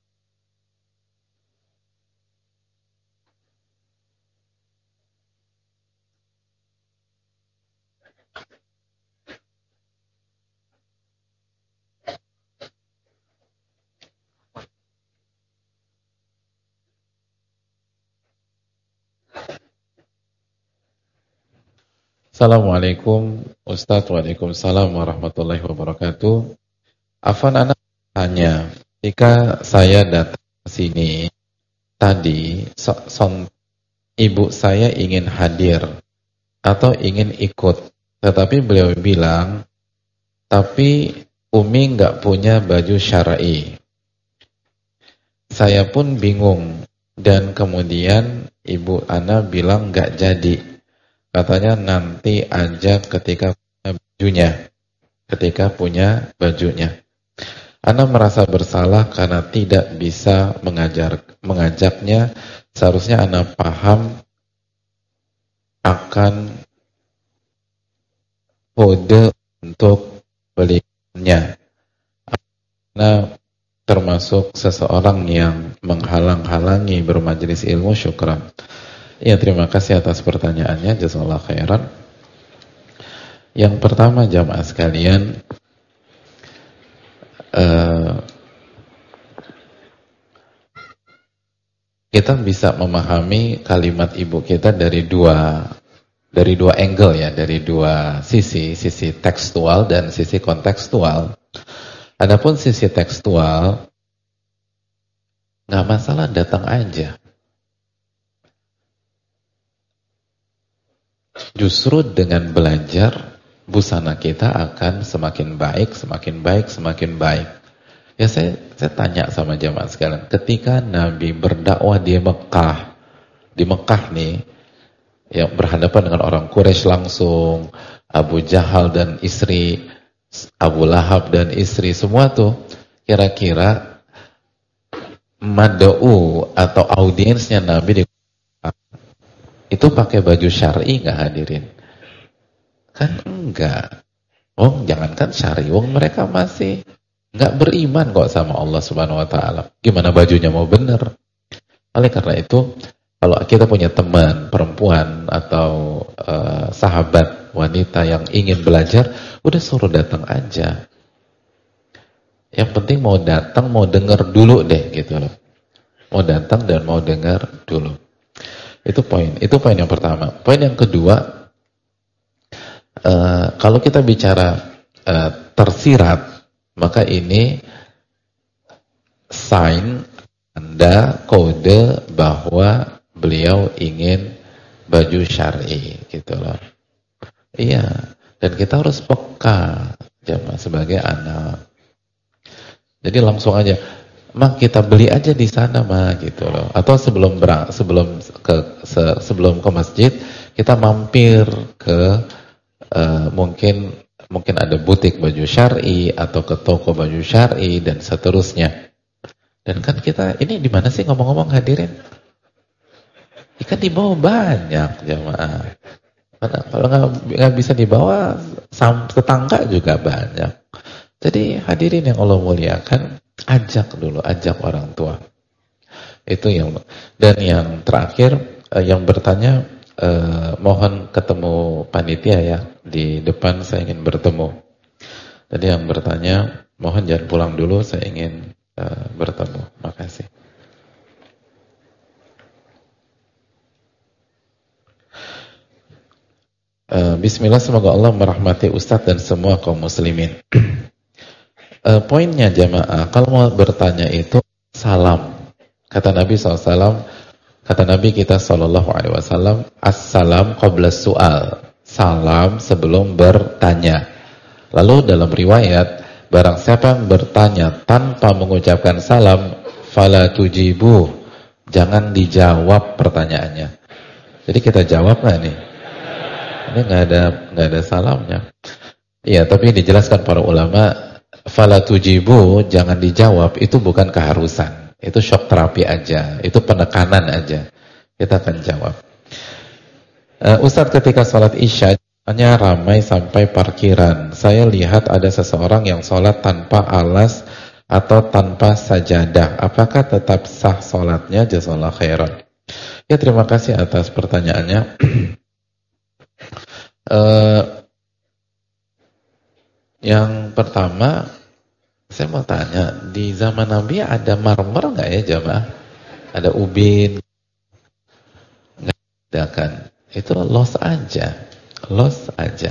Assalamualaikum Ustaz. Waalaikumsalam warahmatullahi wabarakatuh. Afan, anak tanya, jika saya datang ke sini tadi, ibu saya ingin hadir atau ingin ikut, tetapi beliau bilang, tapi Umi nggak punya baju syar'i. Saya pun bingung dan kemudian ibu Ana bilang nggak jadi. Katanya nanti aja ketika punya bajunya. Ana merasa bersalah karena tidak bisa mengajaknya. Seharusnya Ana paham akan kode untuk belinya. Ana termasuk seseorang yang menghalang-halangi bermajelis ilmu. Syukran. Ya, terima kasih atas pertanyaannya. Jazakallahu khairan. Yang pertama, jamaah sekalian, kita bisa memahami kalimat ibu kita dari dua angle ya, dari dua sisi tekstual dan sisi kontekstual. Adapun sisi tekstual, nggak masalah, datang aja. Justru dengan belajar, busana kita akan semakin baik, semakin baik, semakin baik. Ya, saya tanya sama jamaah sekalian, ketika Nabi berdakwah di Mekah nih, yang berhadapan dengan orang Quraisy langsung, Abu Jahal dan istri, Abu Lahab dan istri semua tuh, kira-kira mad'u atau audiensnya Nabi di itu pakai baju syar'i nggak hadirin? Kan enggak. Jangankan syar'i, mereka masih nggak beriman kok sama Allah Subhanahu wa taala. Gimana bajunya mau bener? Oleh karena itu, kalau kita punya teman perempuan atau sahabat wanita yang ingin belajar, udah suruh datang aja. Yang penting mau datang, mau dengar dulu deh gitu loh. Mau datang dan mau dengar dulu. Itu poin yang pertama. Poin yang kedua, kalau kita bicara tersirat, maka ini sign, tanda, kode bahwa beliau ingin baju syar'i gitu loh. Iya, dan kita harus peka jamaah sebagai anak. Jadi langsung aja, mah kita beli aja di sana mah gitu loh. Atau sebelum ke masjid kita mampir ke mungkin ada butik baju syar'i atau ke toko baju syar'i dan seterusnya. Dan kan kita ini di mana sih ngomong-ngomong hadirin? Ikan dibawa banyak jamaah. Karena kalau nggak bisa dibawa, tetangga juga banyak. Jadi hadirin yang Allah muliakan, ajak orang tua. Itu dan yang terakhir yang bertanya, mohon ketemu panitia ya, di depan saya ingin bertemu. Tadi yang bertanya, mohon jangan pulang dulu, saya ingin bertemu. Makasih. Bismillah, semoga Allah merahmati Ustadz dan semua kaum muslimin. Poinnya jamaah, kalau mau bertanya itu salam. Kata Nabi SAW, kata Nabi kita SAW, as-salam qabla su'al. Salam sebelum bertanya. Lalu dalam riwayat, barang siapa yang bertanya tanpa mengucapkan salam, fala tujibuh, jangan dijawab pertanyaannya. Jadi kita jawab nggak nih? Ini nggak ada salamnya. Iya, tapi dijelaskan para ulama, fala tujibu, jangan dijawab, itu bukan keharusan. Itu shock terapi aja, itu penekanan aja. Kita akan jawab. Ustadz, ketika sholat isya hanya ramai sampai parkiran. Saya lihat ada seseorang yang sholat tanpa alas atau tanpa sajadah. Apakah tetap sah sholatnya? Jazakallahu khairan. Ya, terima kasih atas pertanyaannya. Yang pertama, saya mau tanya, di zaman Nabi ada marmer nggak ya jamaah? Ada ubin? Nggak ada kan? Itu los aja.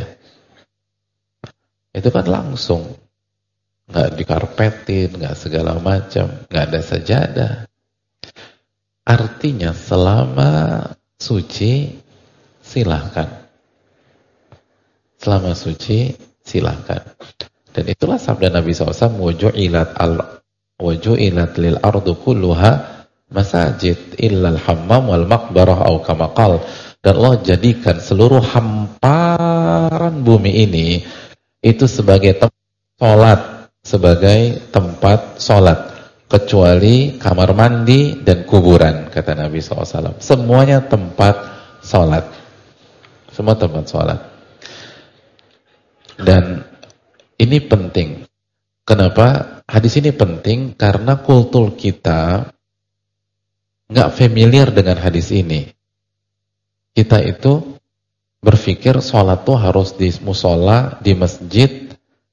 Itu kan langsung, nggak dikarpetin, nggak segala macam, nggak ada sajadah. Artinya selama suci silahkan. Selama suci silahkan. Dan itulah sabda Nabi SAW, wuju'ilat lil ardu kulluha masajid illal hammam wal maqbarah au kama qala. Dan Allah jadikan seluruh hamparan bumi ini itu sebagai tempat salat, sebagai tempat salat, kecuali kamar mandi dan kuburan, kata Nabi SAW. Semuanya tempat salat. Semua tempat salat. Dan ini penting. Kenapa? Hadis ini penting karena kultur kita nggak familiar dengan hadis ini. Kita itu berpikir sholat tuh harus di musola, di masjid,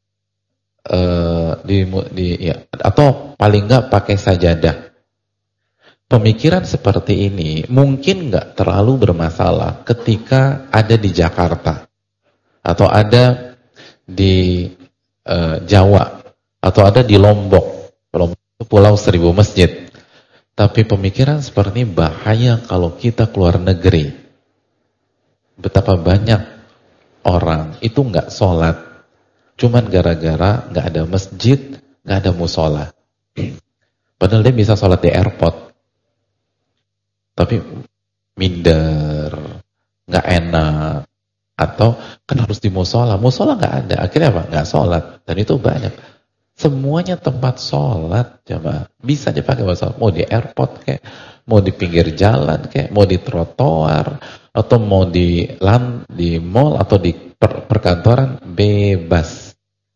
atau paling nggak pakai sajadah. Pemikiran seperti ini mungkin nggak terlalu bermasalah ketika ada di Jakarta atau ada di Jawa atau ada di Lombok, Pulau Seribu Masjid. Tapi pemikiran seperti ini bahaya kalau kita keluar negeri. Betapa banyak orang itu nggak sholat, cuman gara-gara nggak ada masjid, nggak ada musola. Padahal dia bisa sholat di airport, tapi minder, nggak enak, Atau kan harus di musola. Musola nggak ada. Akhirnya apa? Nggak sholat. Dan itu banyak. Semuanya tempat sholat, coba bisa dipakai buat sholat. Mau di airport kayak, mau di pinggir jalan kayak, mau di trotoar, atau mau di mall atau di perkantoran, bebas,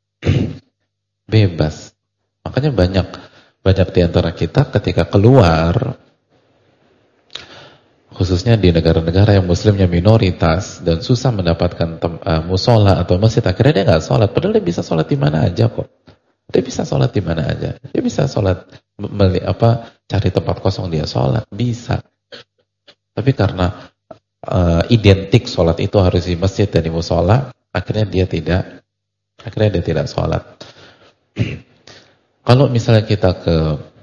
bebas. Makanya banyak di antara kita ketika keluar, khususnya di negara-negara yang muslimnya minoritas dan susah mendapatkan musola atau masjid, akhirnya dia nggak sholat. Padahal dia bisa sholat di mana aja kok. Dia bisa sholat di mana aja. Dia bisa sholat, cari tempat kosong dia sholat. Bisa. Tapi karena identik sholat itu harus di masjid dan di musola, akhirnya dia tidak sholat. Kalau misalnya kita ke,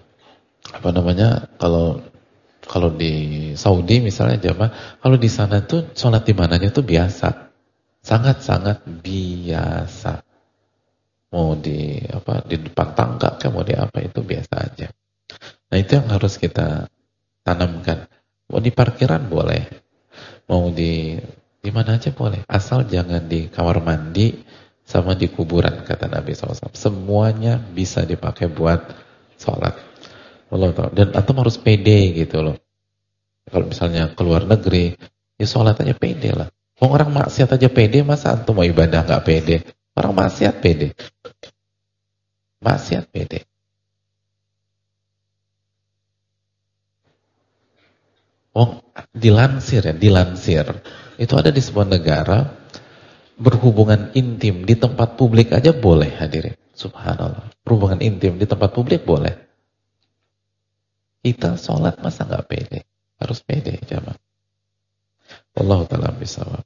kalau di Saudi misalnya jamaah, kalau di sana tuh sholat di mananya tuh biasa. Sangat-sangat biasa. Mau di depan tangga kayak mau di apa, itu biasa aja. Nah, itu yang harus kita tanamkan. Mau di parkiran boleh, mau di mana aja boleh, asal jangan di kamar mandi sama di kuburan, kata Nabi SAW. Semuanya bisa dipakai buat sholat. Allah tahu. Dan antum harus pede gitu loh. Kalau misalnya keluar negeri, ya sholat aja pede lah. Orang maksiat aja pede, masa antum mau ibadah nggak pede? Orang maksiat pede. Maksiat pede. Dilansir. Itu ada di sebuah negara, berhubungan intim di tempat publik aja boleh, hadirin. Subhanallah. Berhubungan intim di tempat publik boleh. Kita sholat masa nggak pede? Harus pede, jamaah. Wallahu ta'ala bishawab.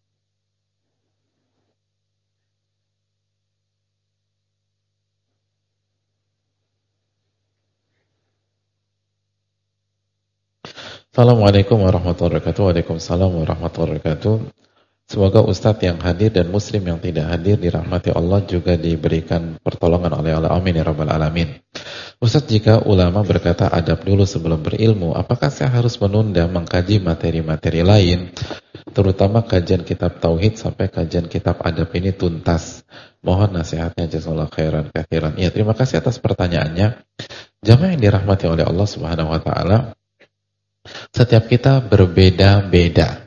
Assalamualaikum warahmatullahi wabarakatuh. Waalaikumsalam warahmatullahi wabarakatuh. Semoga Ustadz yang hadir dan Muslim yang tidak hadir dirahmati Allah juga diberikan pertolongan oleh Allah. Amin ya rabbal alamin. Ustadz, jika ulama berkata adab dulu sebelum berilmu, apakah saya harus menunda mengkaji materi-materi lain, terutama kajian kitab tauhid sampai kajian kitab adab ini tuntas? Mohon nasihatnya, jazakallahu khairan katsiran. Ya, terima kasih atas pertanyaannya. Jamaah yang dirahmati oleh Allah Subhanahu wa taala, setiap kita berbeda-beda.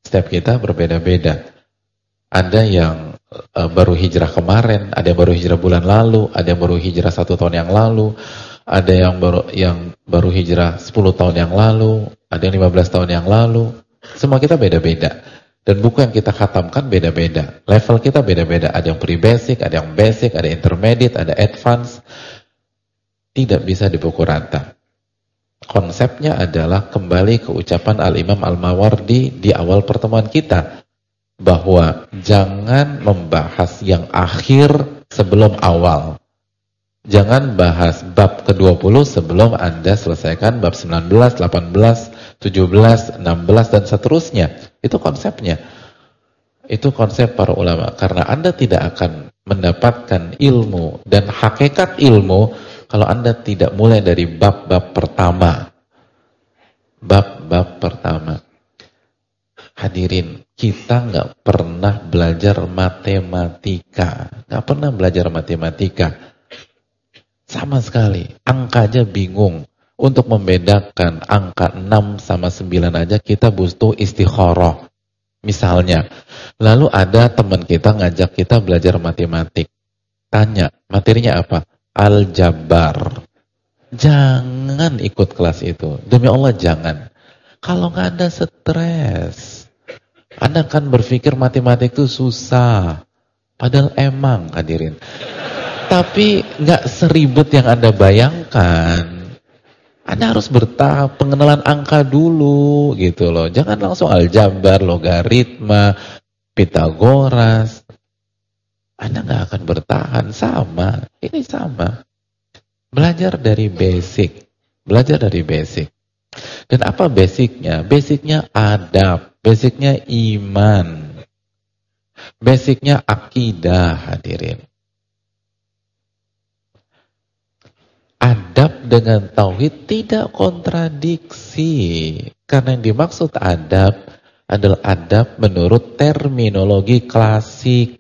Ada yang baru hijrah kemarin, ada yang baru hijrah bulan lalu, ada yang baru hijrah 1 tahun yang lalu, ada yang baru hijrah 10 tahun yang lalu, ada yang 15 tahun yang lalu. Semua kita beda-beda. Dan buku yang kita khatamkan beda-beda. Level kita beda-beda. Ada yang pre-basic, ada yang basic, ada intermediate, ada advance. Tidak bisa dipukul rata. Konsepnya adalah kembali ke ucapan Al-Imam Al-Mawardi di awal pertemuan kita, bahwa jangan membahas yang akhir sebelum awal. Jangan bahas bab ke-20 sebelum Anda selesaikan bab 19, 18, 17, 16 dan seterusnya. Itu konsepnya. Itu konsep para ulama. Karena Anda tidak akan mendapatkan ilmu dan hakikat ilmu kalau Anda tidak mulai dari bab-bab pertama. Bab-bab pertama. Hadirin, kita nggak pernah belajar matematika. Nggak pernah belajar matematika. Sama sekali. Angka aja bingung. Untuk membedakan angka 6 sama 9 aja kita butuh istikharah. Misalnya, lalu ada teman kita ngajak kita belajar matematik. Tanya, materinya apa? Aljabar. Jangan ikut kelas itu. Demi Allah jangan. Kalau nggak Anda stres, Anda akan berpikir matematik itu susah. Padahal emang, hadirin. Tapi nggak seribet yang Anda bayangkan. Anda harus bertahap pengenalan angka dulu gitu loh. Jangan langsung aljabar, logaritma, Pitagoras. Anda nggak akan bertahan. Sama, ini sama. Belajar dari basic. Dan apa basicnya? Basicnya adab, basicnya iman, basicnya akidah, hadirin. Adab dengan tauhid tidak kontradiksi. Karena yang dimaksud adab adalah adab menurut terminologi klasik.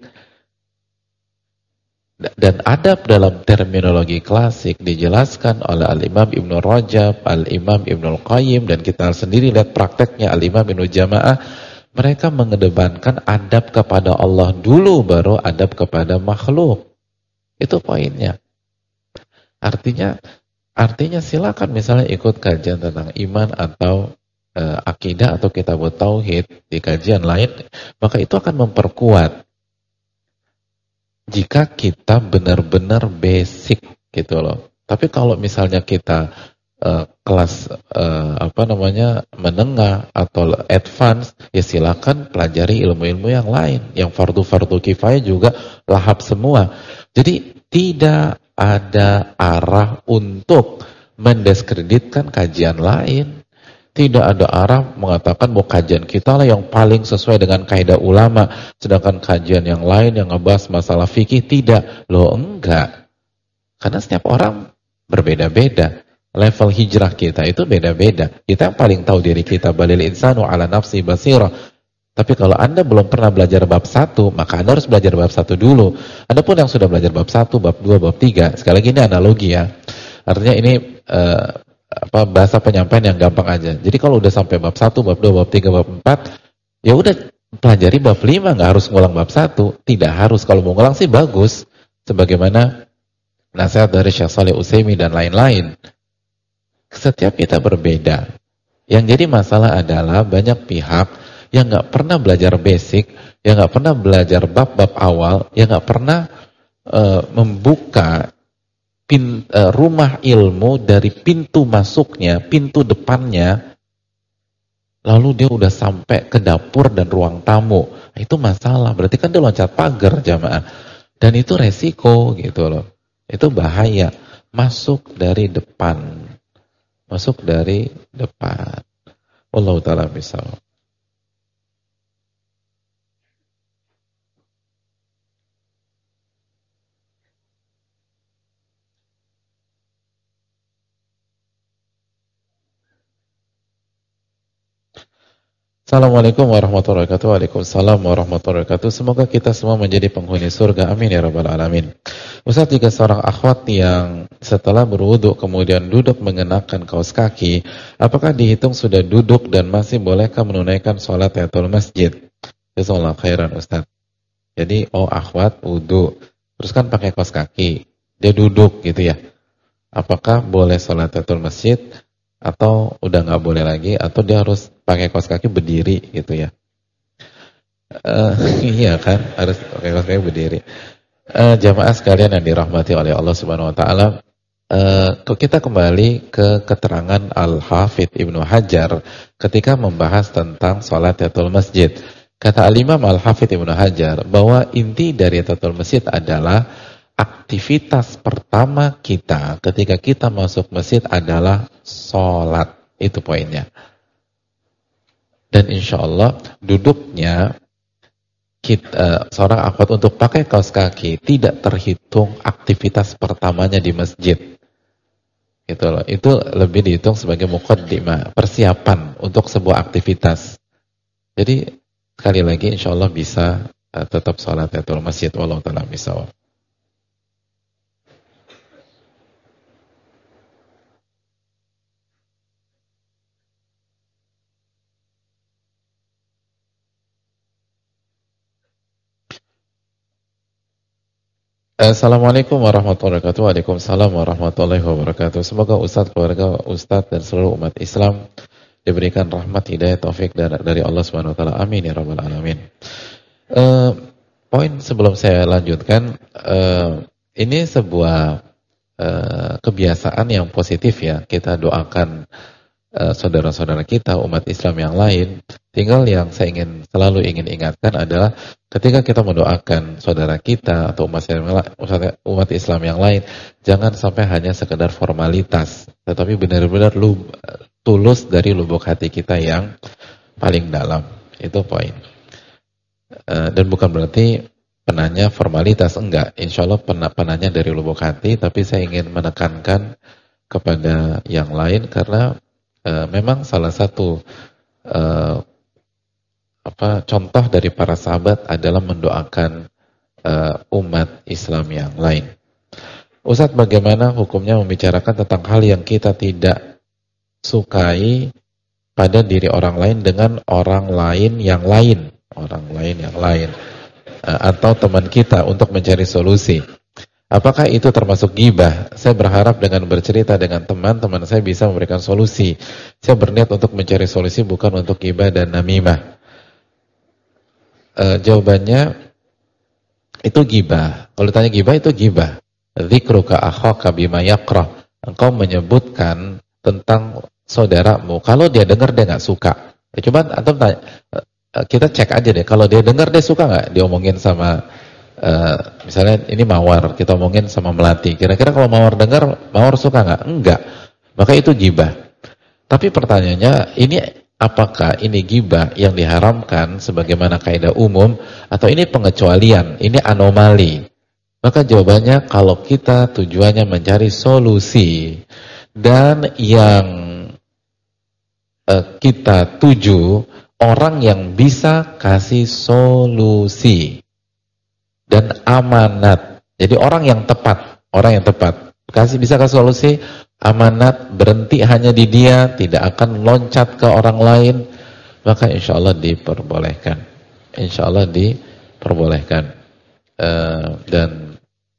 Dan adab dalam terminologi klasik dijelaskan oleh Al-Imam Ibnu Rajab, Al-Imam Ibnu Qayyim, dan kita sendiri lihat prakteknya Al-Imam Ibnu Jama'ah. Mereka mengedepankan adab kepada Allah dulu, baru adab kepada makhluk. Itu poinnya. Artinya silakan misalnya ikut kajian tentang iman atau akidah atau kitab tauhid di kajian lain, maka itu akan memperkuat jika kita benar-benar basic gitu loh. Tapi kalau misalnya kita kelas menengah atau advance, ya silakan pelajari ilmu-ilmu yang lain. Yang fardu-fardu kifayah juga lahap semua. Jadi tidak ada arah untuk mendiskreditkan kajian lain. Tidak ada arah mengatakan bahwa kajian kita lah yang paling sesuai dengan kaidah ulama, sedangkan kajian yang lain yang ngebahas masalah fikih tidak. Loh, enggak. Karena setiap orang berbeda-beda. Level hijrah kita itu beda-beda. Kita yang paling tahu diri kita, balil insanu ala nafsi basirah. Tapi kalau Anda belum pernah belajar bab 1, maka Anda harus belajar bab 1 dulu. Anda pun yang sudah belajar bab 1, bab 2, bab 3. Sekali lagi ini analogi ya. Artinya ini bahasa penyampaian yang gampang aja. Jadi kalau udah sampai bab 1, bab 2, bab 3, bab 4, ya udah pelajari bab 5, nggak harus ngulang bab 1. Tidak harus, kalau mau ngulang sih bagus. Sebagaimana nasihat dari Syekh Shalih Utsaimin dan lain-lain. Setiap kita berbeda. Yang jadi masalah adalah banyak pihak yang nggak pernah belajar basic, yang nggak pernah belajar bab-bab awal, yang nggak pernah membuka rumah ilmu dari pintu masuknya, pintu depannya, lalu dia udah sampai ke dapur dan ruang tamu. Nah, itu masalah, berarti kan dia loncat pagar jamaah. Dan itu resiko gitu loh. Itu bahaya. Masuk dari depan. Masuk dari depan. Wallahu ta'ala bishawab. Assalamualaikum warahmatullahi wabarakatuh. Waalaikumsalam warahmatullahi wabarakatuh. Semoga kita semua menjadi penghuni surga. Amin ya rabbal alamin. Ustaz, jika seorang akhwat yang setelah berwudu kemudian duduk mengenakan kaos kaki, apakah dihitung sudah duduk dan masih bolehkah menunaikan sholat tahiyatul masjid? Jazakallahu khairan Ustaz. Jadi akhwat wudu, terus kan pakai kaos kaki, dia duduk gitu ya. Apakah boleh sholat tahiyatul masjid? Atau udah nggak boleh lagi, atau dia harus pakai kaos kaki berdiri gitu ya? Iya kan, harus pakai kaos kaki berdiri. Jamaah sekalian yang dirahmati oleh Allah Subhanahu Wa Taala, kita kembali ke keterangan Al-Hafidh Ibnu Hajar ketika membahas tentang sholat tahiyatul masjid. Kata Al-Imam Al-Hafidh Ibnu Hajar bahwa inti dari tahiyatul masjid adalah aktivitas pertama kita ketika kita masuk masjid adalah sholat. Itu poinnya. Dan insya Allah duduknya seorang akhwat untuk pakai kaos kaki tidak terhitung aktivitas pertamanya di masjid. Gitu loh. Itu lebih dihitung sebagai muqaddimah, persiapan untuk sebuah aktivitas. Jadi sekali lagi insya Allah bisa tetap sholat tahiyatul masjid. Wallahu ta'ala bishawab. Assalamualaikum warahmatullahi wabarakatuh. Waalaikumsalam warahmatullahi wabarakatuh. Semoga Ustadz, keluarga Ustadz dan seluruh umat Islam diberikan rahmat, hidayah, taufik dari Allah Subhanahu wa taala. Amin ya rabbal alamin. Poin sebelum saya lanjutkan, ini sebuah kebiasaan yang positif ya. Kita doakan saudara-saudara kita, umat Islam yang lain. Tinggal yang saya selalu ingin ingatkan adalah ketika kita mendoakan saudara kita atau umat Islam yang lain, jangan sampai hanya sekedar formalitas, tetapi benar-benar tulus dari lubuk hati kita yang paling dalam. Itu poin. Dan bukan berarti penanya formalitas, enggak. Insya Allah penanya dari lubuk hati, tapi saya ingin menekankan kepada yang lain karena memang salah satu contoh dari para sahabat adalah mendoakan umat Islam yang lain. Ustadz, bagaimana hukumnya membicarakan tentang hal yang kita tidak sukai pada diri orang lain dengan orang lain yang lain, atau teman kita untuk mencari solusi? Apakah itu termasuk ghibah? Saya berharap dengan bercerita dengan teman-teman saya bisa memberikan solusi. Saya berniat untuk mencari solusi, bukan untuk ghibah dan namimah. Jawabannya itu ghibah. Kalau ditanya ghibah, itu ghibah. Dzikruka akhaka bima yakrah. Engkau menyebutkan tentang saudaramu kalau dia dengar dia nggak suka. Coba antum tanya, kita cek aja deh, kalau dia dengar dia suka nggak diomongin sama misalnya ini Mawar, kita omongin sama Melati. Kira-kira kalau Mawar dengar, Mawar suka nggak? Enggak. Maka itu ghibah. Tapi pertanyaannya, ini apakah ini ghibah yang diharamkan sebagaimana kaidah umum, atau ini pengecualian, ini anomali? Maka jawabannya, kalau kita tujuannya mencari solusi dan yang kita tuju orang yang bisa kasih solusi dan amanat. Jadi orang yang tepat bisa kasih solusi, amanat, berhenti hanya di dia, tidak akan loncat ke orang lain, maka insya Allah diperbolehkan. Insya Allah diperbolehkan. Dan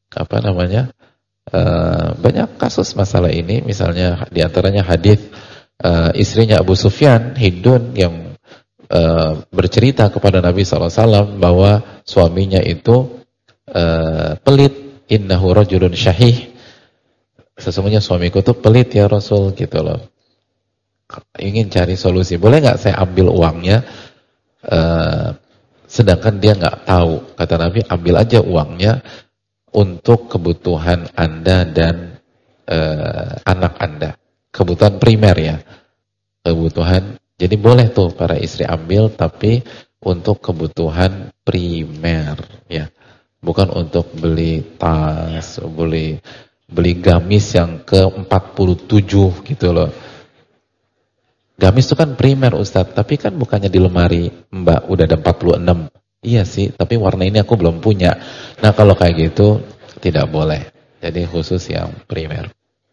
banyak kasus masalah ini, misalnya diantaranya hadis istrinya Abu Sufyan, Hindun, yang bercerita kepada Nabi SAW bahwa suaminya itu pelit. Innahu rajulun syahih, sesungguhnya suamiku tuh pelit ya Rasul, gitu loh. Ingin cari solusi, boleh nggak saya ambil uangnya, sedangkan dia nggak tahu. Kata Nabi, ambil aja uangnya untuk kebutuhan Anda dan anak Anda, kebutuhan primer ya, kebutuhan. Jadi boleh tuh para istri ambil, tapi untuk kebutuhan primer ya, bukan untuk beli tas, beli gamis yang ke-47 gitu loh. Gamis itu kan primer Ustadz, tapi kan bukannya di lemari Mbak udah ada 46. Iya sih, tapi warna ini aku belum punya. Nah kalau kayak gitu tidak boleh. Jadi khusus yang primer.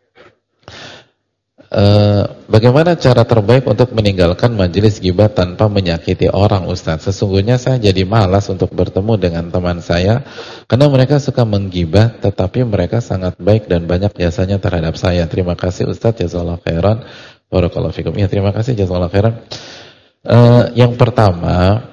Bagaimana cara terbaik untuk meninggalkan majelis ghibah tanpa menyakiti orang, Ustadz? Sesungguhnya saya jadi malas untuk bertemu dengan teman saya karena mereka suka menggibah, tetapi mereka sangat baik dan banyak jasanya terhadap saya. Terima kasih Ustadz, jazakallahu khairan. Barakallahu fikum. Ya, terima kasih, jazakallahu khairan. Yang pertama,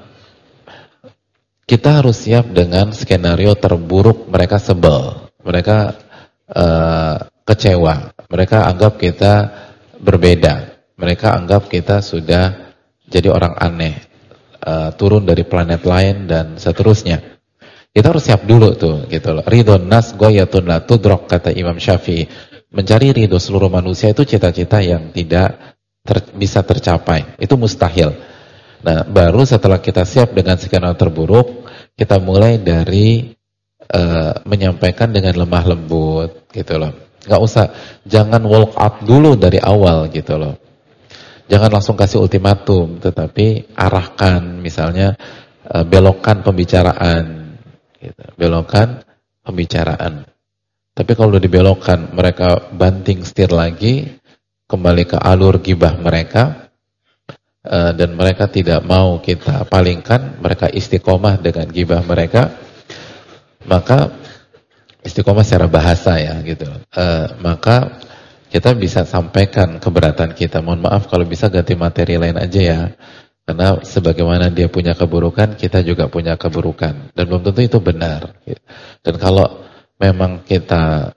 kita harus siap dengan skenario terburuk. Mereka sebel, mereka kecewa, mereka anggap kita berbeda, mereka anggap kita sudah jadi orang aneh, turun dari planet lain dan seterusnya. Kita harus siap dulu tuh, gitu loh. Ridhon nas ghayatun la tudrak, kata Imam Syafi'i. Mencari ridho seluruh manusia itu cita-cita yang tidak bisa tercapai, itu mustahil. Nah, baru setelah kita siap dengan skenario terburuk, kita mulai dari menyampaikan dengan lemah lembut, gitu loh. Nggak usah, jangan walk out dulu dari awal, gitu loh. Jangan langsung kasih ultimatum, tetapi arahkan, misalnya belokkan pembicaraan, gitu. Belokkan pembicaraan. Tapi kalau udah dibelokkan, mereka banting setir lagi, kembali ke alur gibah mereka, dan mereka tidak mau kita palingkan, mereka istiqomah dengan gibah mereka, maka istiqomah secara bahasa ya gitu. Maka kita bisa sampaikan keberatan kita. Mohon maaf kalau bisa ganti materi lain aja ya. Karena sebagaimana dia punya keburukan, kita juga punya keburukan. Dan belum tentu itu benar. Dan kalau memang kita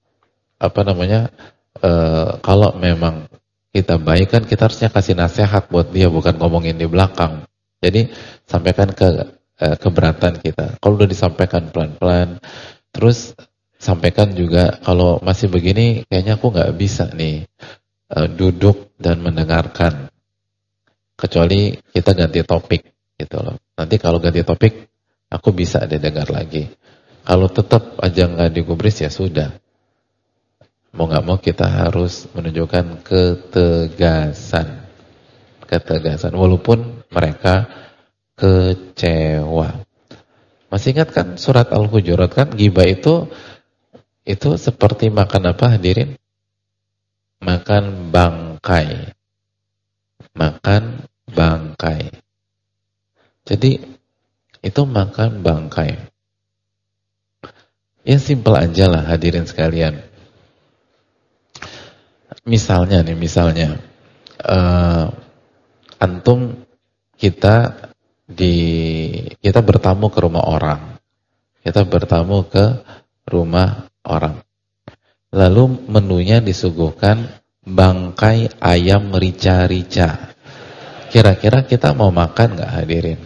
kalau memang kita baik kan, kita harusnya kasih nasihat buat dia, bukan ngomongin di belakang. Jadi sampaikan keberatan kita. Kalau udah disampaikan pelan-pelan, terus sampaikan juga kalau masih begini kayaknya aku nggak bisa nih duduk dan mendengarkan, kecuali kita ganti topik gitu loh. Nanti kalau ganti topik aku bisa dengar lagi. Kalau tetap aja nggak digubris, ya sudah, mau nggak mau kita harus menunjukkan ketegasan walaupun mereka kecewa. Masih ingat kan surat Al-Hujurat kan, ghibah itu seperti makan apa hadirin? Makan bangkai. Makan bangkai. Jadi itu makan bangkai. Ya simpel aja lah hadirin sekalian. Misalnya antum kita bertamu ke rumah orang. Kita bertamu ke rumah orang. Lalu menunya disuguhkan bangkai ayam rica-rica. Kira-kira kita mau makan nggak hadirin?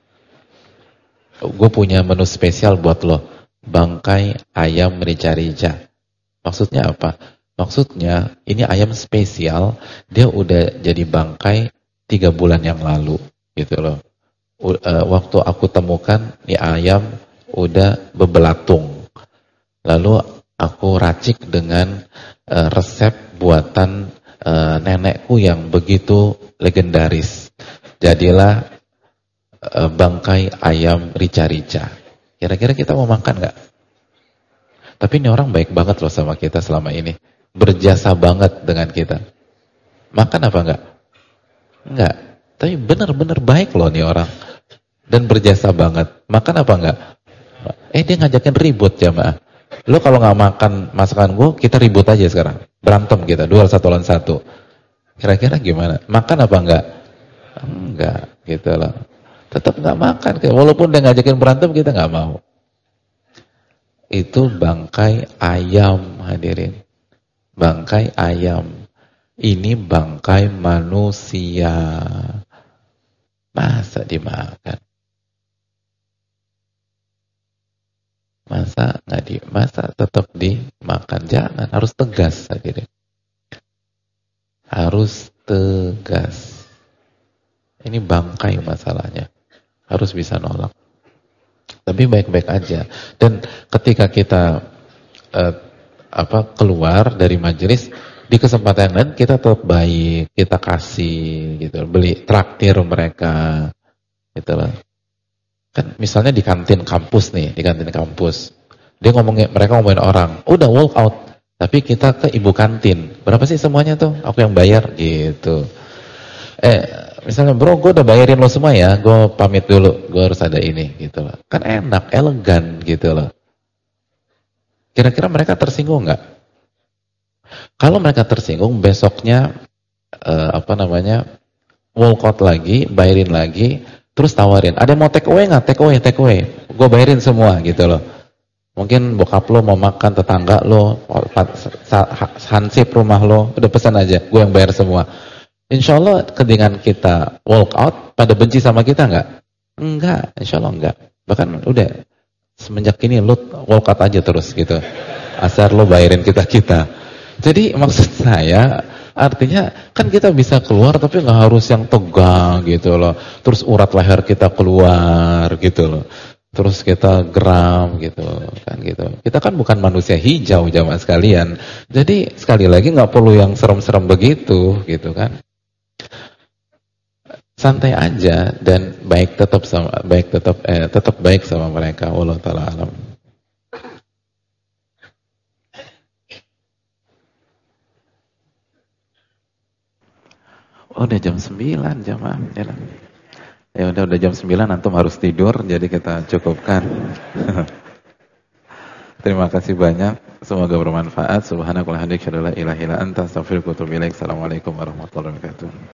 Gue punya menu spesial buat lo. Bangkai ayam rica-rica. Maksudnya apa? Maksudnya ini ayam spesial. Dia udah jadi bangkai 3 bulan yang lalu. Gitu loh. Waktu aku temukan, ini ayam udah bebelatung. Lalu aku racik dengan resep buatan nenekku yang begitu legendaris. Jadilah bangkai ayam rica-rica. Kira-kira kita mau makan gak? Tapi ini orang baik banget loh sama kita selama ini. Berjasa banget dengan kita. Makan apa enggak? Enggak. Tapi benar-benar baik loh nih orang. Dan berjasa banget. Makan apa enggak? Dia ngajakin ribut jamaah. Lo kalau nggak makan masakan gue, kita ribut aja sekarang. Berantem kita, duel 1 lawan 1. Kira-kira gimana? Makan apa enggak? Enggak, gitu loh. Tetap nggak makan. Walaupun dia ngajakin berantem, kita nggak mau. Itu bangkai ayam hadirin. Bangkai ayam. Ini bangkai manusia. Masa dimakan? Masa tetap dimakan? Jangan, harus tegas hadirin. Harus tegas. Ini bangkai masalahnya. Harus bisa nolak. Tapi baik-baik aja. Dan ketika kita keluar dari majelis, di kesempatan lain kita tetap baik, kita kasih gitu, beli traktir mereka gitu loh. Kan misalnya di kantin kampus nih, mereka ngomongin orang, udah walk out, tapi kita ke ibu kantin, berapa sih semuanya tuh? Aku yang bayar gitu. Misalnya bro, gue udah bayarin lo semua ya, gue pamit dulu, gue harus ada ini gitu loh. Kan enak, elegan gitu loh. Kira-kira mereka tersinggung nggak? Kalau mereka tersinggung, besoknya walk out lagi, bayarin lagi, terus tawarin, ada mau take away nggak? Take away, gue bayarin semua gitu loh. Mungkin bokap lo mau makan, tetangga lo, hansip rumah lo, udah pesan aja, gue yang bayar semua. Insya Allah dengan kita walk out, pada benci sama kita nggak? Enggak, insya Allah enggak. Bahkan udah semenjak ini lo walk out aja terus gitu. Asal lo bayarin kita. Jadi maksud saya, artinya kan kita bisa keluar tapi nggak harus yang tegang gitu loh. Terus urat leher kita keluar gitu loh. Terus kita geram gitu kan gitu. Kita kan bukan manusia hijau jamaah sekalian. Jadi sekali lagi nggak perlu yang serem-serem begitu gitu kan. Santai aja dan tetap baik sama mereka. Wallahu taala alam. Oh, udah jam 9 jamaah. Ya udah jam 9 antum harus tidur, jadi kita cukupkan. Terima kasih banyak. Semoga bermanfaat. Subhanakallahumma wa bihamdika, asyhadu an la ilaha illa anta, astaghfiruka wa atubu ilaik. Assalamualaikum warahmatullahi wabarakatuh.